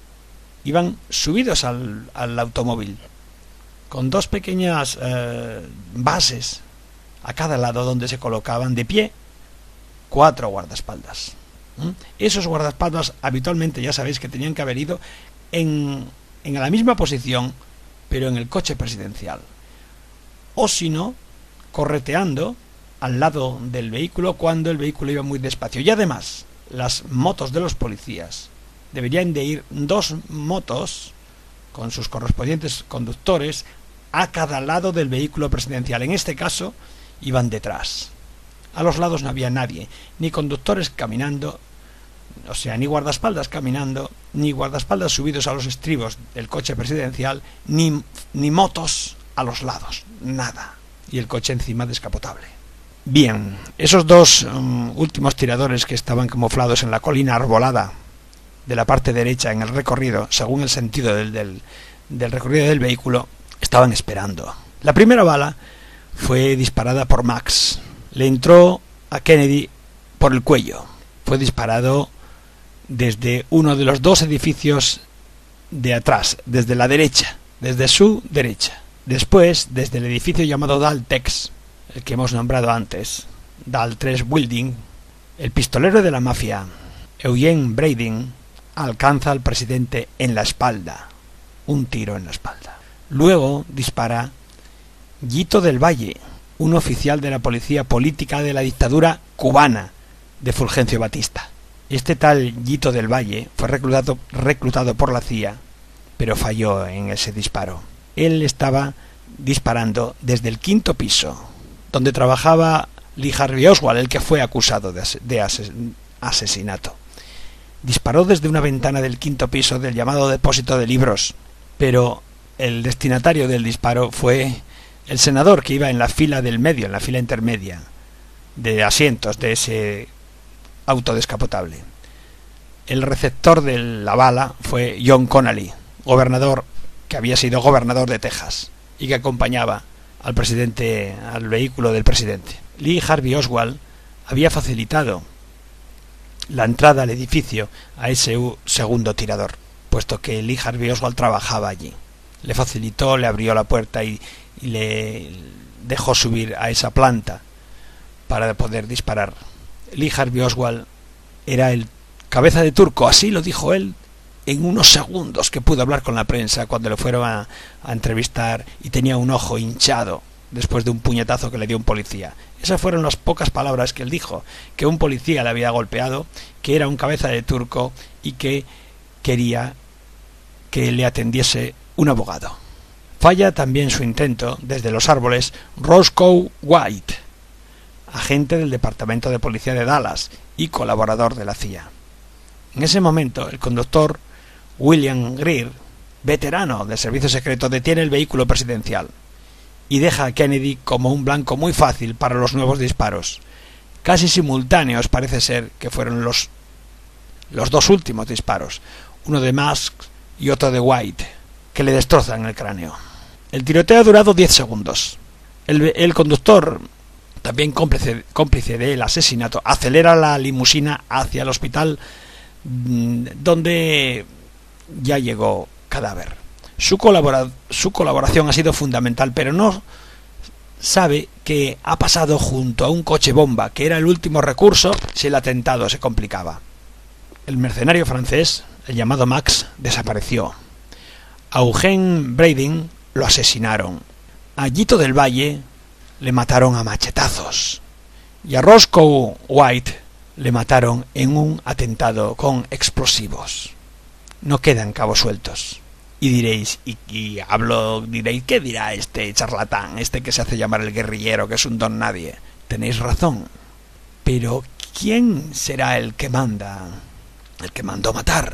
Iban subidos al, al automóvil, con dos pequeñas eh, bases a cada lado donde se colocaban de pie cuatro guardaespaldas. ¿Mm? Esos guardaespaldas habitualmente ya sabéis que tenían que haber ido en, en la misma posición, pero en el coche presidencial. O si no, correteando al lado del vehículo cuando el vehículo iba muy despacio. Y además, las motos de los policías deberían de ir dos motos con sus correspondientes conductores a cada lado del vehículo presidencial. En este caso, iban detrás. A los lados no había nadie, ni conductores caminando, o sea, ni guardaespaldas caminando, ni guardaespaldas subidos a los estribos del coche presidencial, ni, ni motos a los lados, nada. Y el coche encima descapotable. Bien, esos dos um, últimos tiradores que estaban camuflados en la colina arbolada de la parte derecha en el recorrido, según el sentido del, del, del recorrido del vehículo, estaban esperando. La primera bala fue disparada por Max. Le entró a Kennedy por el cuello. Fue disparado desde uno de los dos edificios de atrás, desde la derecha, desde su derecha. Después, desde el edificio llamado Daltex, el que hemos nombrado antes, Dal tres Building, el pistolero de la mafia, Eugene Brading, alcanza al presidente en la espalda, un tiro en la espalda. Luego dispara Guito del Valle, un oficial de la policía política de la dictadura cubana de Fulgencio Batista. Este tal Guito del Valle fue reclutado, reclutado por la C I A, pero falló en ese disparo. Él estaba disparando desde el quinto piso, donde trabajaba Lee Harvey Oswald, el que fue acusado de, as de ases asesinato. Disparó desde una ventana del quinto piso del llamado depósito de libros, pero el destinatario del disparo fue el senador que iba en la fila del medio, en la fila intermedia de asientos de ese auto descapotable. El receptor de la bala fue John Connally, gobernador que había sido gobernador de Texas y que acompañaba al presidente, al vehículo del presidente. Lee Harvey Oswald había facilitado la entrada al edificio a ese segundo tirador, puesto que Lee Harvey Oswald trabajaba allí. Le facilitó, le abrió la puerta y, y le dejó subir a esa planta para poder disparar. Lee Harvey Oswald era el cabeza de turco, así lo dijo él en unos segundos que pudo hablar con la prensa cuando le fueron a, a entrevistar, y tenía un ojo hinchado después de un puñetazo que le dio un policía. Esas fueron las pocas palabras que él dijo, que un policía le había golpeado, que era un cabeza de turco y que quería que le atendiese un abogado. Falla también su intento desde los árboles Roscoe White, agente del Departamento de Policía de Dallas y colaborador de la C I A. En ese momento, el conductor William Greer, veterano del servicio secreto, detiene el vehículo presidencial y deja a Kennedy como un blanco muy fácil para los nuevos disparos. Casi simultáneos parece ser que fueron los, los dos últimos disparos, uno de Musk y otro de White, que le destrozan el cráneo. El tiroteo ha durado diez segundos. El, el conductor, también cómplice, cómplice del asesinato, acelera la limusina hacia el hospital donde ya llegó cadáver. Su, colabora, su colaboración ha sido fundamental, pero no sabe que ha pasado junto a un coche bomba, que era el último recurso si el atentado se complicaba. El mercenario francés, el llamado Max, desapareció. A Eugene Brading lo asesinaron. A Guito del Valle le mataron a machetazos. Y a Roscoe White le mataron en un atentado con explosivos. No quedan cabos sueltos. Y diréis, y, y hablo, diréis, ¿qué dirá este charlatán, este que se hace llamar el guerrillero, que es un don nadie? Tenéis razón. Pero ¿quién será el que manda, el que mandó matar?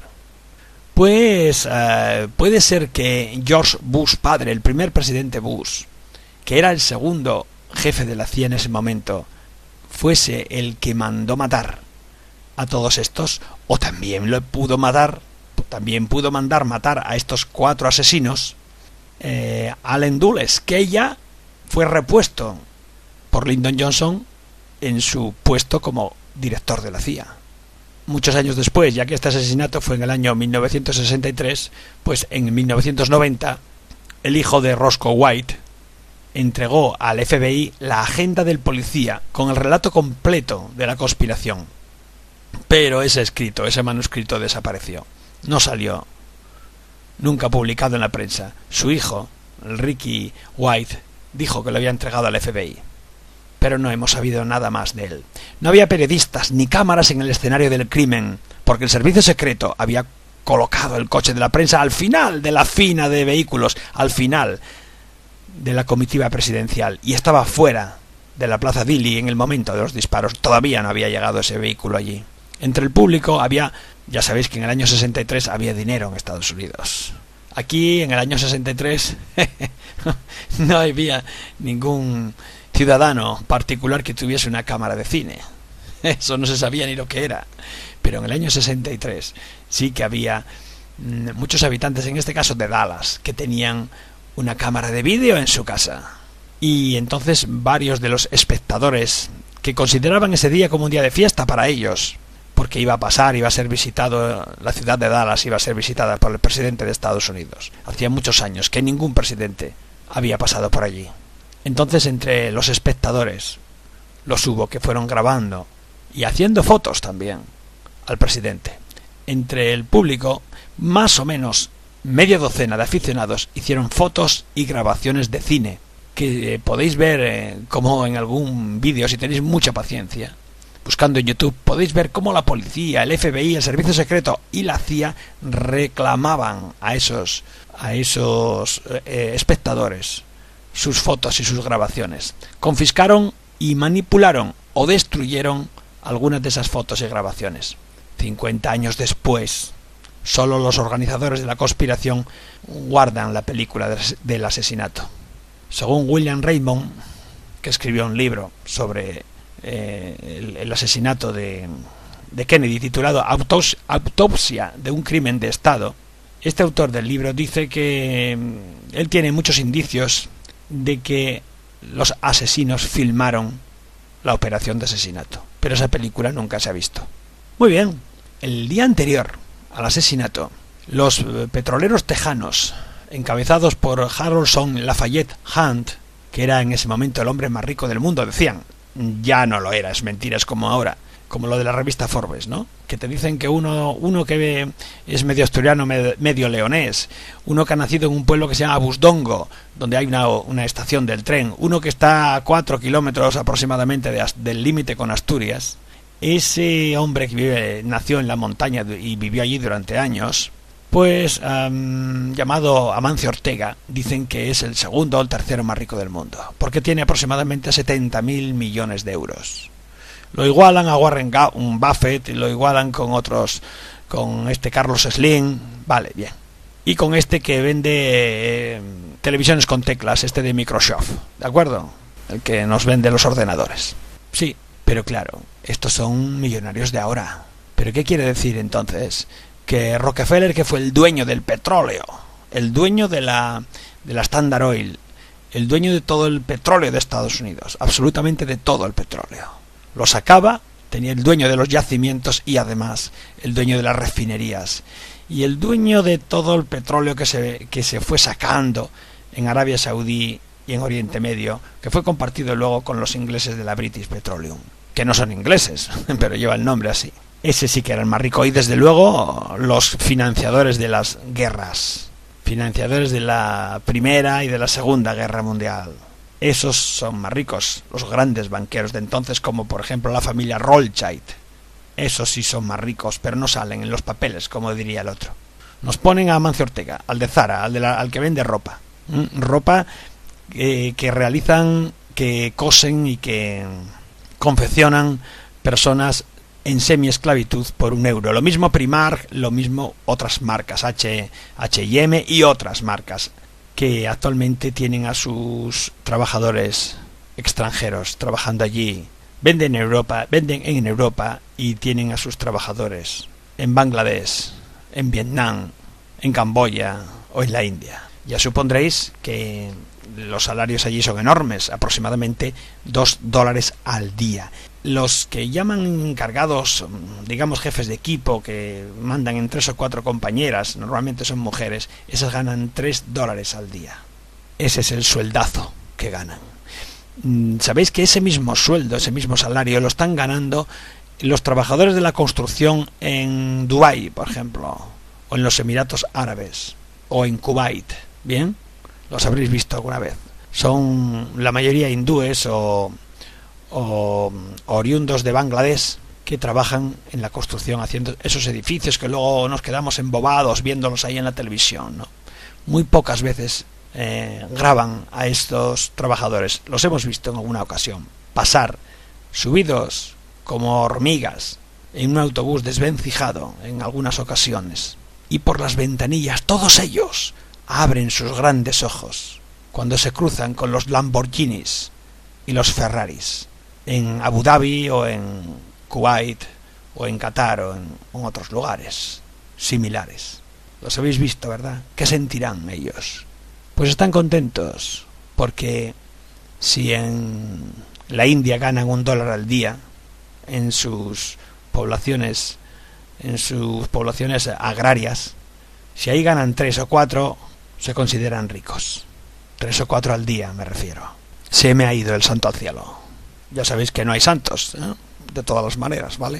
Pues uh, puede ser que George Bush padre, el primer presidente Bush, que era el segundo jefe de la C I A en ese momento, fuese el que mandó matar a todos estos, o también lo pudo matar, también pudo mandar matar a estos cuatro asesinos, eh, Allen Dulles, que ya fue repuesto por Lyndon Johnson en su puesto como director de la C I A. Muchos años después, ya que este asesinato fue en el año mil novecientos sesenta y tres, pues en mil novecientos noventa, el hijo de Roscoe White entregó al F B I la agenda del policía con el relato completo de la conspiración. Pero ese escrito, ese manuscrito desapareció. No salió nunca publicado en la prensa. Su hijo, Ricky White, dijo que lo había entregado al F B I. Pero no hemos sabido nada más de él. No había periodistas ni cámaras en el escenario del crimen, porque el servicio secreto había colocado el coche de la prensa al final de la fila de vehículos, al final de la comitiva presidencial, y estaba fuera de la Plaza Dilley en el momento de los disparos. Todavía no había llegado ese vehículo allí. Entre el público había, ya sabéis que en el año sesenta y tres había dinero en Estados Unidos. Aquí en el año sesenta y tres no había ningún ciudadano particular que tuviese una cámara de cine. Eso no se sabía ni lo que era. Pero en el año sesenta y tres sí que había mmm, muchos habitantes, en este caso de Dallas, que tenían una cámara de vídeo en su casa. Y entonces varios de los espectadores que consideraban ese día como un día de fiesta para ellos, porque iba a pasar, iba a ser visitado, la ciudad de Dallas iba a ser visitada por el presidente de Estados Unidos. Hacía muchos años que ningún presidente había pasado por allí. Entonces, entre los espectadores, los hubo que fueron grabando y haciendo fotos también al presidente. Entre el público, más o menos media docena de aficionados hicieron fotos y grabaciones de cine, que eh, podéis ver eh, como en algún vídeo, si tenéis mucha paciencia, buscando en YouTube, podéis ver cómo la policía, el F B I, el Servicio Secreto y la C I A reclamaban a esos, a esos eh, espectadores sus fotos y sus grabaciones. Confiscaron y manipularon o destruyeron algunas de esas fotos y grabaciones. cincuenta años después, solo los organizadores de la conspiración guardan la película del asesinato. Según William Raymond, que escribió un libro sobre eh, el, el asesinato de, de Kennedy, titulado Autos, Autopsia de un crimen de Estado, este autor del libro dice que él tiene muchos indicios de que los asesinos filmaron la operación de asesinato, pero esa película nunca se ha visto. Muy bien, el día anterior al asesinato, los petroleros tejanos, encabezados por Harrelson Lafayette Hunt, que era en ese momento el hombre más rico del mundo, decían, ya no lo era, es mentira, es como ahora, como lo de la revista Forbes, ¿no? Que te dicen que uno uno que es medio asturiano, medio leonés, uno que ha nacido en un pueblo que se llama Busdongo, donde hay una, una estación del tren, uno que está a cuatro kilómetros aproximadamente de, del límite con Asturias. Ese hombre que vive, nació en la montaña y vivió allí durante años, pues um, llamado Amancio Ortega, dicen que es el segundo o el tercero más rico del mundo, porque tiene aproximadamente setenta mil millones de euros. Lo igualan a Warren Buffett, lo igualan con otros, con este Carlos Slim, vale, bien. Y con este que vende eh, televisiones con teclas, este de Microsoft, ¿de acuerdo? El que nos vende los ordenadores. Sí, pero claro, estos son millonarios de ahora. ¿Pero qué quiere decir entonces? Que Rockefeller, que fue el dueño del petróleo, el dueño de la, de la Standard Oil, el dueño de todo el petróleo de Estados Unidos, absolutamente de todo el petróleo, lo sacaba, tenía el dueño de los yacimientos y además el dueño de las refinerías y el dueño de todo el petróleo que se, que se fue sacando en Arabia Saudí y en Oriente Medio, que fue compartido luego con los ingleses de la British Petroleum, que no son ingleses, pero lleva el nombre así. Ese sí que era el más rico y desde luego los financiadores de las guerras, financiadores de la Primera y de la Segunda Guerra Mundial. Esos son más ricos, los grandes banqueros de entonces, como por ejemplo la familia Rothschild. Esos sí son más ricos, pero no salen en los papeles, como diría el otro. Nos ponen a Amancio Ortega, al de Zara, al, de la, al que vende ropa. ¿Mm? Ropa eh, que realizan, que cosen y que confeccionan personas en semi-esclavitud por un euro. Lo mismo Primark, lo mismo otras marcas, H y M y otras marcas, que actualmente tienen a sus trabajadores extranjeros trabajando allí. Venden en Europa, venden en Europa y tienen a sus trabajadores en Bangladesh, en Vietnam, en Camboya o en la India. Ya supondréis que los salarios allí son enormes, aproximadamente dos dólares al día. Los que llaman encargados, digamos jefes de equipo, que mandan en tres o cuatro compañeras, normalmente son mujeres, esas ganan tres dólares al día. Ese es el sueldazo que ganan. Sabéis que ese mismo sueldo, ese mismo salario, lo están ganando los trabajadores de la construcción en Dubái, por ejemplo, o en los Emiratos Árabes, o en Kuwait. ¿Bien? Los habréis visto alguna vez. Son la mayoría hindúes o... o oriundos de Bangladesh que trabajan en la construcción haciendo esos edificios que luego nos quedamos embobados viéndolos ahí en la televisión, ¿no? Muy pocas veces eh, graban a estos trabajadores. Los hemos visto en alguna ocasión pasar subidos como hormigas en un autobús desvencijado en algunas ocasiones, y por las ventanillas todos ellos abren sus grandes ojos cuando se cruzan con los Lamborghinis y los Ferraris en Abu Dhabi o en Kuwait o en Qatar o en, en otros lugares similares. Los habéis visto, ¿verdad? ¿Qué sentirán ellos? Pues están contentos porque si en la India ganan un dólar al día en sus poblaciones en sus poblaciones agrarias, si ahí ganan tres o cuatro, se consideran ricos. Tres o cuatro al día, me refiero. Se me ha ido el santo al cielo. Ya sabéis que no hay santos, ¿eh? De todas las maneras, ¿vale?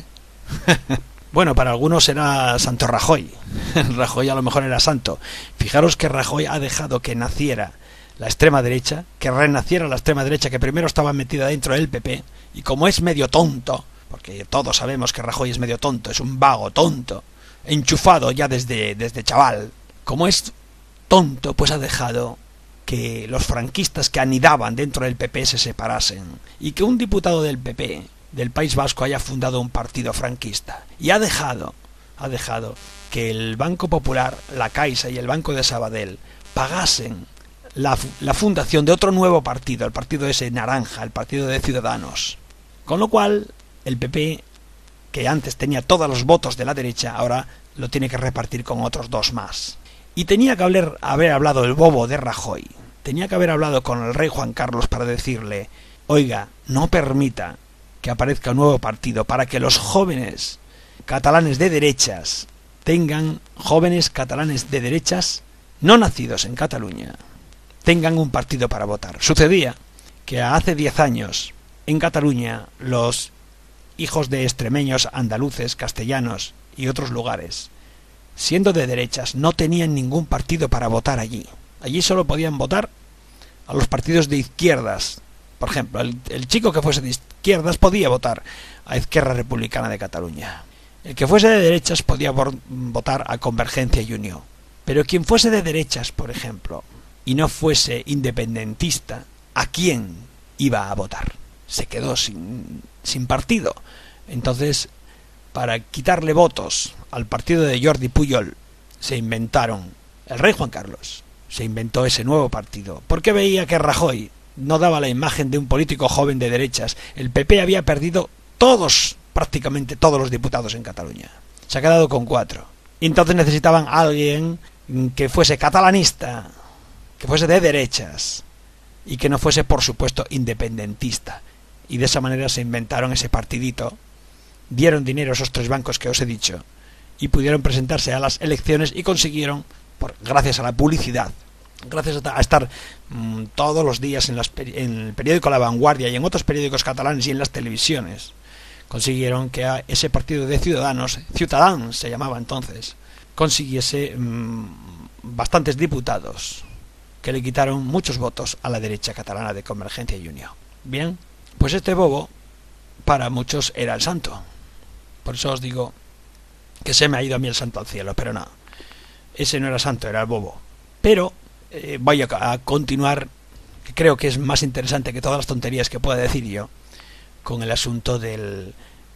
Bueno, para algunos era Santo Rajoy. Rajoy a lo mejor era santo. Fijaros que Rajoy ha dejado que naciera la extrema derecha, que renaciera la extrema derecha, que primero estaba metida dentro del P P, y como es medio tonto, porque todos sabemos que Rajoy es medio tonto, es un vago tonto, enchufado ya desde, desde chaval, como es tonto, pues ha dejado que los franquistas que anidaban dentro del P P se separasen, y que un diputado del P P del País Vasco haya fundado un partido franquista, y ha dejado, ha dejado que el Banco Popular, la Caixa y el Banco de Sabadell pagasen la, la fundación de otro nuevo partido, el partido ese naranja, el partido de Ciudadanos, con lo cual el P P, que antes tenía todos los votos de la derecha, ahora lo tiene que repartir con otros dos más. Y tenía que haber, haber hablado el bobo de Rajoy, tenía que haber hablado con el rey Juan Carlos para decirle: oiga, no permita que aparezca un nuevo partido para que los jóvenes catalanes de derechas tengan, jóvenes catalanes de derechas no nacidos en Cataluña, tengan un partido para votar. Sucedía que hace diez años en Cataluña los hijos de extremeños, andaluces, castellanos y otros lugares, siendo de derechas, no tenían ningún partido para votar allí. Allí solo podían votar a los partidos de izquierdas. Por ejemplo, el, el chico que fuese de izquierdas podía votar a Esquerra Republicana de Cataluña. El que fuese de derechas podía votar a Convergencia y Unió. Pero quien fuese de derechas, por ejemplo, y no fuese independentista, ¿a quién iba a votar? Se quedó sin, sin partido. Entonces, para quitarle votos al partido de Jordi Pujol, se inventaron, el rey Juan Carlos se inventó ese nuevo partido, porque veía que Rajoy no daba la imagen de un político joven de derechas. El P P había perdido todos, prácticamente todos los diputados en Cataluña. Se ha quedado con cuatro. Y entonces necesitaban a alguien que fuese catalanista, que fuese de derechas, y que no fuese, por supuesto, independentista. Y de esa manera se inventaron ese partidito, dieron dinero a esos tres bancos que os he dicho, y pudieron presentarse a las elecciones y consiguieron, por, gracias a la publicidad, gracias a, a estar mmm, todos los días en, las, en el periódico La Vanguardia y en otros periódicos catalanes y en las televisiones, consiguieron que a ese partido de Ciudadanos, Ciutadans se llamaba entonces, consiguiese mmm, bastantes diputados, que le quitaron muchos votos a la derecha catalana de Convergencia y Unió. Bien, pues este bobo para muchos era el santo. Por eso os digo que se me ha ido a mí el santo al cielo, pero no, ese no era santo, era el bobo. Pero eh, voy a, a continuar, que creo que es más interesante que todas las tonterías que pueda decir yo, con el asunto del,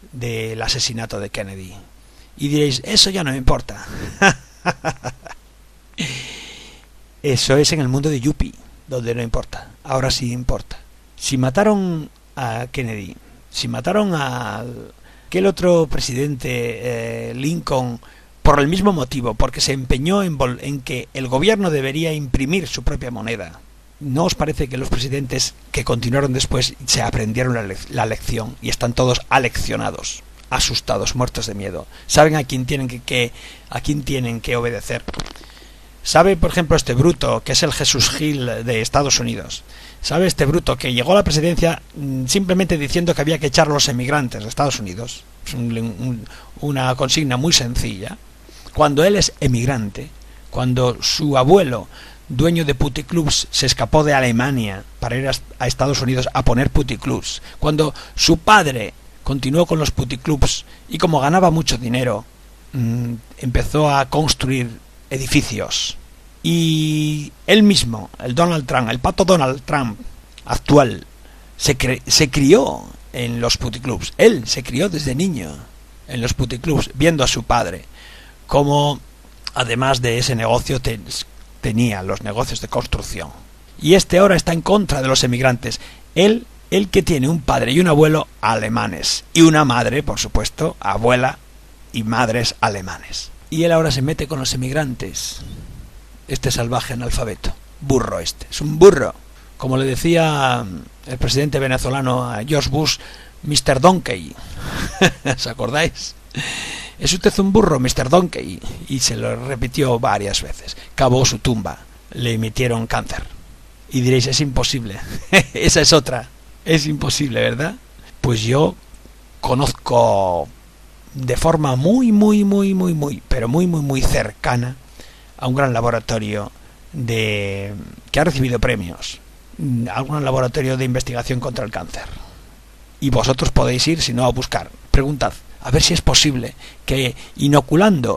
del asesinato de Kennedy. Y diréis, eso ya no me importa. Eso es en el mundo de Yuppie, donde no importa. Ahora sí importa. Si mataron a Kennedy, si mataron a aquel otro presidente, eh, Lincoln, por el mismo motivo, porque se empeñó en, en que el gobierno debería imprimir su propia moneda, ¿no os parece que los presidentes que continuaron después se aprendieron la, le la lección y están todos aleccionados, asustados, muertos de miedo? ¿Saben a quién tienen que, que, a quién tienen que obedecer? ¿Sabe, por ejemplo, este bruto, que es el Jesús Gil de Estados Unidos? ¿Sabe este bruto que llegó a la presidencia simplemente diciendo que había que echar a los emigrantes de Estados Unidos? Es un, un, una consigna muy sencilla. Cuando él es emigrante, cuando su abuelo, dueño de puticlubs, se escapó de Alemania para ir a, a Estados Unidos a poner puticlubs, cuando su padre continuó con los puticlubs y como ganaba mucho dinero, mmm, empezó a construir edificios, y él mismo, el Donald Trump, el pato Donald Trump actual, se, cre se crió en los puticlubs. Él se crió desde niño en los puticlubs, viendo a su padre como, además de ese negocio, te tenía los negocios de construcción. Y este ahora está en contra de los emigrantes. Él el que tiene un padre y un abuelo alemanes y una madre, por supuesto, abuela y madres alemanes. Y él ahora se mete con los emigrantes, este salvaje analfabeto, burro este, es un burro. Como le decía el presidente venezolano a George Bush, mister Donkey. ¿Os acordáis? Es usted un burro, mister Donkey. Y se lo repitió varias veces. Cavó su tumba, le emitieron cáncer. Y diréis, es imposible. Esa es otra. Es imposible, ¿verdad? Pues yo conozco de forma muy, muy, muy, muy, muy, pero muy, muy, muy cercana a un gran laboratorio de que ha recibido premios, a un laboratorio de investigación contra el cáncer. Y vosotros podéis ir, si no, a buscar. Preguntad, a ver si es posible que inoculando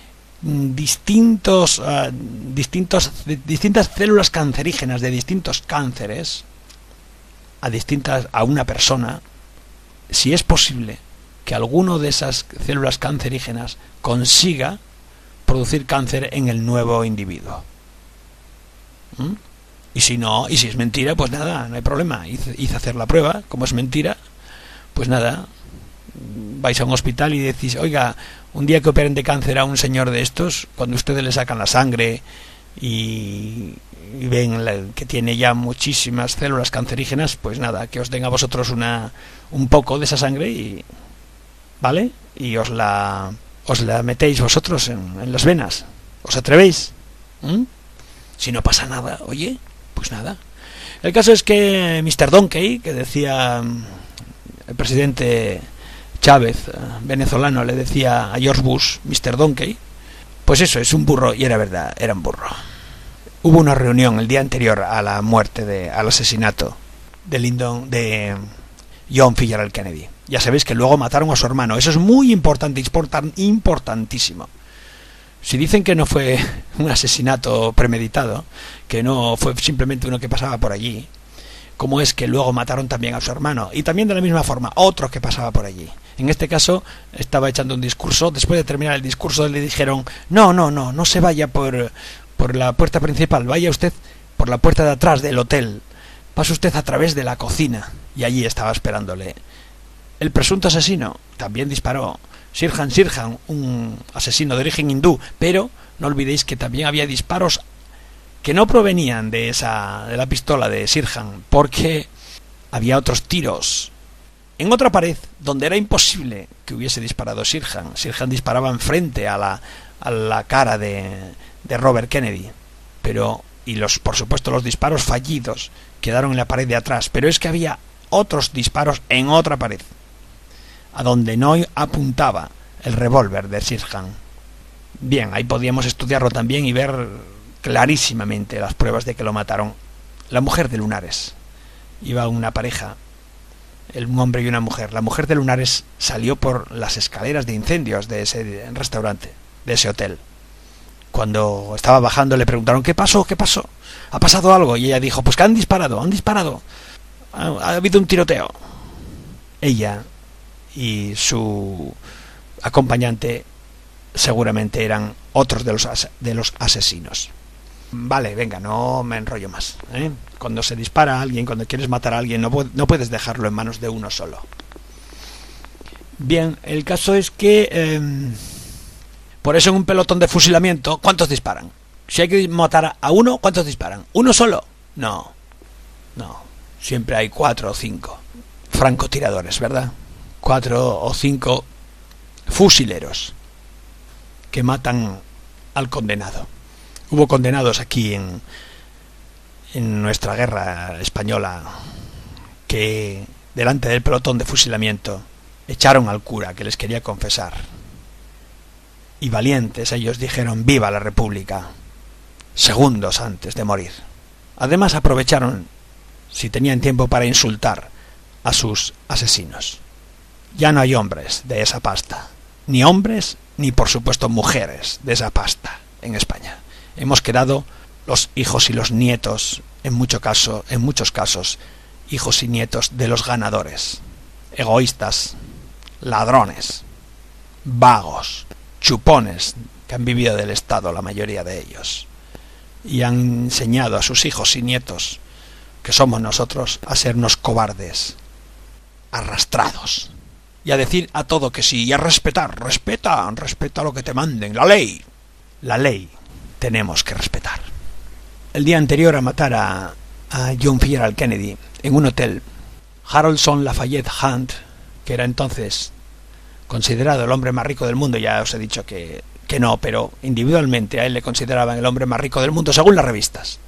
distintos, uh, distintos, distintas células cancerígenas de distintos cánceres a distintas a una persona, si es posible que alguno de esas células cancerígenas consiga producir cáncer en el nuevo individuo. ¿Mm? Y si no, y si es mentira, pues nada, no hay problema. Hice, hice hacer la prueba, como es mentira, pues nada, vais a un hospital y decís, oiga, un día que operen de cáncer a un señor de estos, cuando ustedes le sacan la sangre y, y ven la, que tiene ya muchísimas células cancerígenas, pues nada, que os den a vosotros una un poco de esa sangre y ¿vale? Y os la os la metéis vosotros en, en las venas. ¿Os atrevéis? ¿Mm? Si no pasa nada, oye, pues nada. El caso es que mister Donkey, que decía el presidente Chávez, venezolano, le decía a George Bush, mister Donkey, pues eso, es un burro, y era verdad, era un burro. Hubo una reunión el día anterior a la muerte, de, al asesinato de Lyndon, de John Fitzgerald Kennedy. Ya sabéis que luego mataron a su hermano, eso es muy importante, importantísimo. Si dicen que no fue un asesinato premeditado, que no fue simplemente uno que pasaba por allí, ¿cómo es que luego mataron también a su hermano? Y también de la misma forma, otro que pasaba por allí. En este caso, estaba echando un discurso, después de terminar el discurso le dijeron, no, no, no, no se vaya por, por la puerta principal, vaya usted por la puerta de atrás del hotel, pase usted a través de la cocina. Y allí estaba esperándole. El presunto asesino también disparó. Sirhan Sirhan, un asesino de origen hindú, pero no olvidéis que también había disparos que no provenían de esa de la pistola de Sirhan, porque había otros tiros en otra pared donde era imposible que hubiese disparado Sirhan. Sirhan disparaba enfrente a la a la cara de, de Robert Kennedy, pero y los por supuesto los disparos fallidos quedaron en la pared de atrás, pero es que había otros disparos en otra pared a donde no apuntaba el revólver de Sirhan. Bien, ahí podíamos estudiarlo también y ver clarísimamente las pruebas de que lo mataron. La mujer de Lunares, iba una pareja, un hombre y una mujer. La mujer de Lunares salió por las escaleras de incendios de ese restaurante, de ese hotel. Cuando estaba bajando le preguntaron, ¿qué pasó? ¿Qué pasó? ¿Ha pasado algo? Y ella dijo, pues que han disparado, han disparado. Ha, ha habido un tiroteo. Ella y su acompañante seguramente eran otros de los as- de los asesinos. Vale, venga, no me enrollo más, ¿eh? Cuando se dispara a alguien, cuando quieres matar a alguien, no, pu- no puedes dejarlo en manos de uno solo. Bien, el caso es que eh, por eso en un pelotón de fusilamiento, ¿cuántos disparan? Si hay que matar a uno, ¿cuántos disparan? ¿Uno solo? No, no, siempre hay cuatro o cinco francotiradores, ¿verdad? Cuatro o cinco fusileros que matan al condenado. Hubo condenados aquí en, en nuestra guerra española que delante del pelotón de fusilamiento echaron al cura que les quería confesar. Y valientes ellos dijeron «¡Viva la República!» segundos antes de morir. Además aprovecharon, si tenían tiempo, para insultar a sus asesinos. Ya no hay hombres de esa pasta, ni hombres ni por supuesto mujeres de esa pasta en España. Hemos quedado los hijos y los nietos, en mucho caso, en muchos casos, hijos y nietos de los ganadores, egoístas, ladrones, vagos, chupones que han vivido del Estado, la mayoría de ellos, y han enseñado a sus hijos y nietos que somos nosotros, a sernos cobardes, arrastrados, y a decir a todo que sí, y a respetar, respeta, respeta lo que te manden, la ley, la ley tenemos que respetar. El día anterior a matar a, a John Fitzgerald Kennedy en un hotel, Harrelson Lafayette Hunt, que era entonces considerado el hombre más rico del mundo, ya os he dicho que, que no, pero individualmente a él le consideraban el hombre más rico del mundo según las revistas.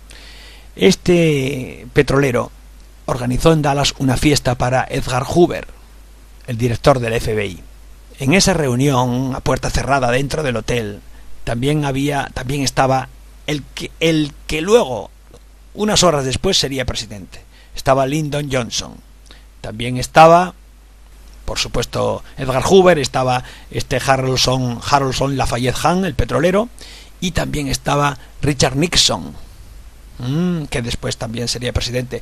Este petrolero organizó en Dallas una fiesta para Edgar Hoover, el director del F B I. En esa reunión a puerta cerrada dentro del hotel también había, también estaba el que, el que luego, unas horas después, sería presidente. Estaba Lyndon Johnson. También estaba, por supuesto, Edgar Hoover, estaba este Harrelson, Harrelson Lafayette Hunt, el petrolero, y también estaba Richard Nixon, mmm, que después también sería presidente.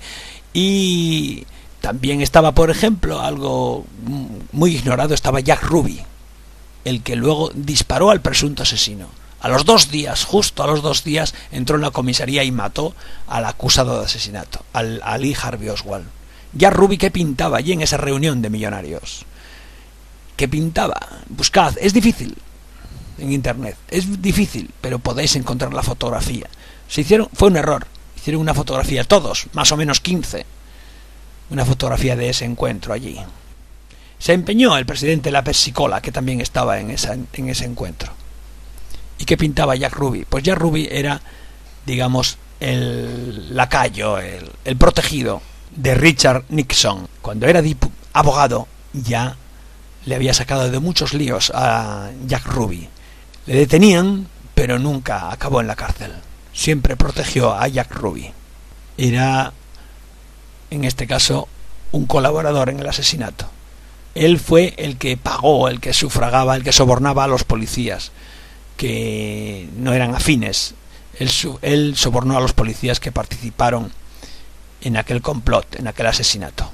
Y también estaba, por ejemplo, algo muy ignorado, estaba Jack Ruby, el que luego disparó al presunto asesino. A los dos días, justo a los dos días, entró en la comisaría y mató al acusado de asesinato, al, a Lee Harvey Oswald. Jack Ruby, ¿qué pintaba allí en esa reunión de millonarios? ¿Qué pintaba? Buscad, es difícil en internet, es difícil, pero podéis encontrar la fotografía. Se hicieron, fue un error, hicieron una fotografía, todos, más o menos quince, una fotografía de ese encuentro allí. Se empeñó el presidente López Sicola, que también estaba en, esa, en ese encuentro. ¿Y qué pintaba Jack Ruby? Pues Jack Ruby era, digamos, el lacayo, el, el protegido de Richard Nixon. Cuando era abogado ya le había sacado de muchos líos a Jack Ruby. Le detenían, pero nunca acabó en la cárcel. Siempre protegió a Jack Ruby. Era, en este caso, un colaborador en el asesinato. Él fue el que pagó, el que sufragaba, el que sobornaba a los policías que no eran afines. Él, él sobornó a los policías que participaron en aquel complot, en aquel asesinato.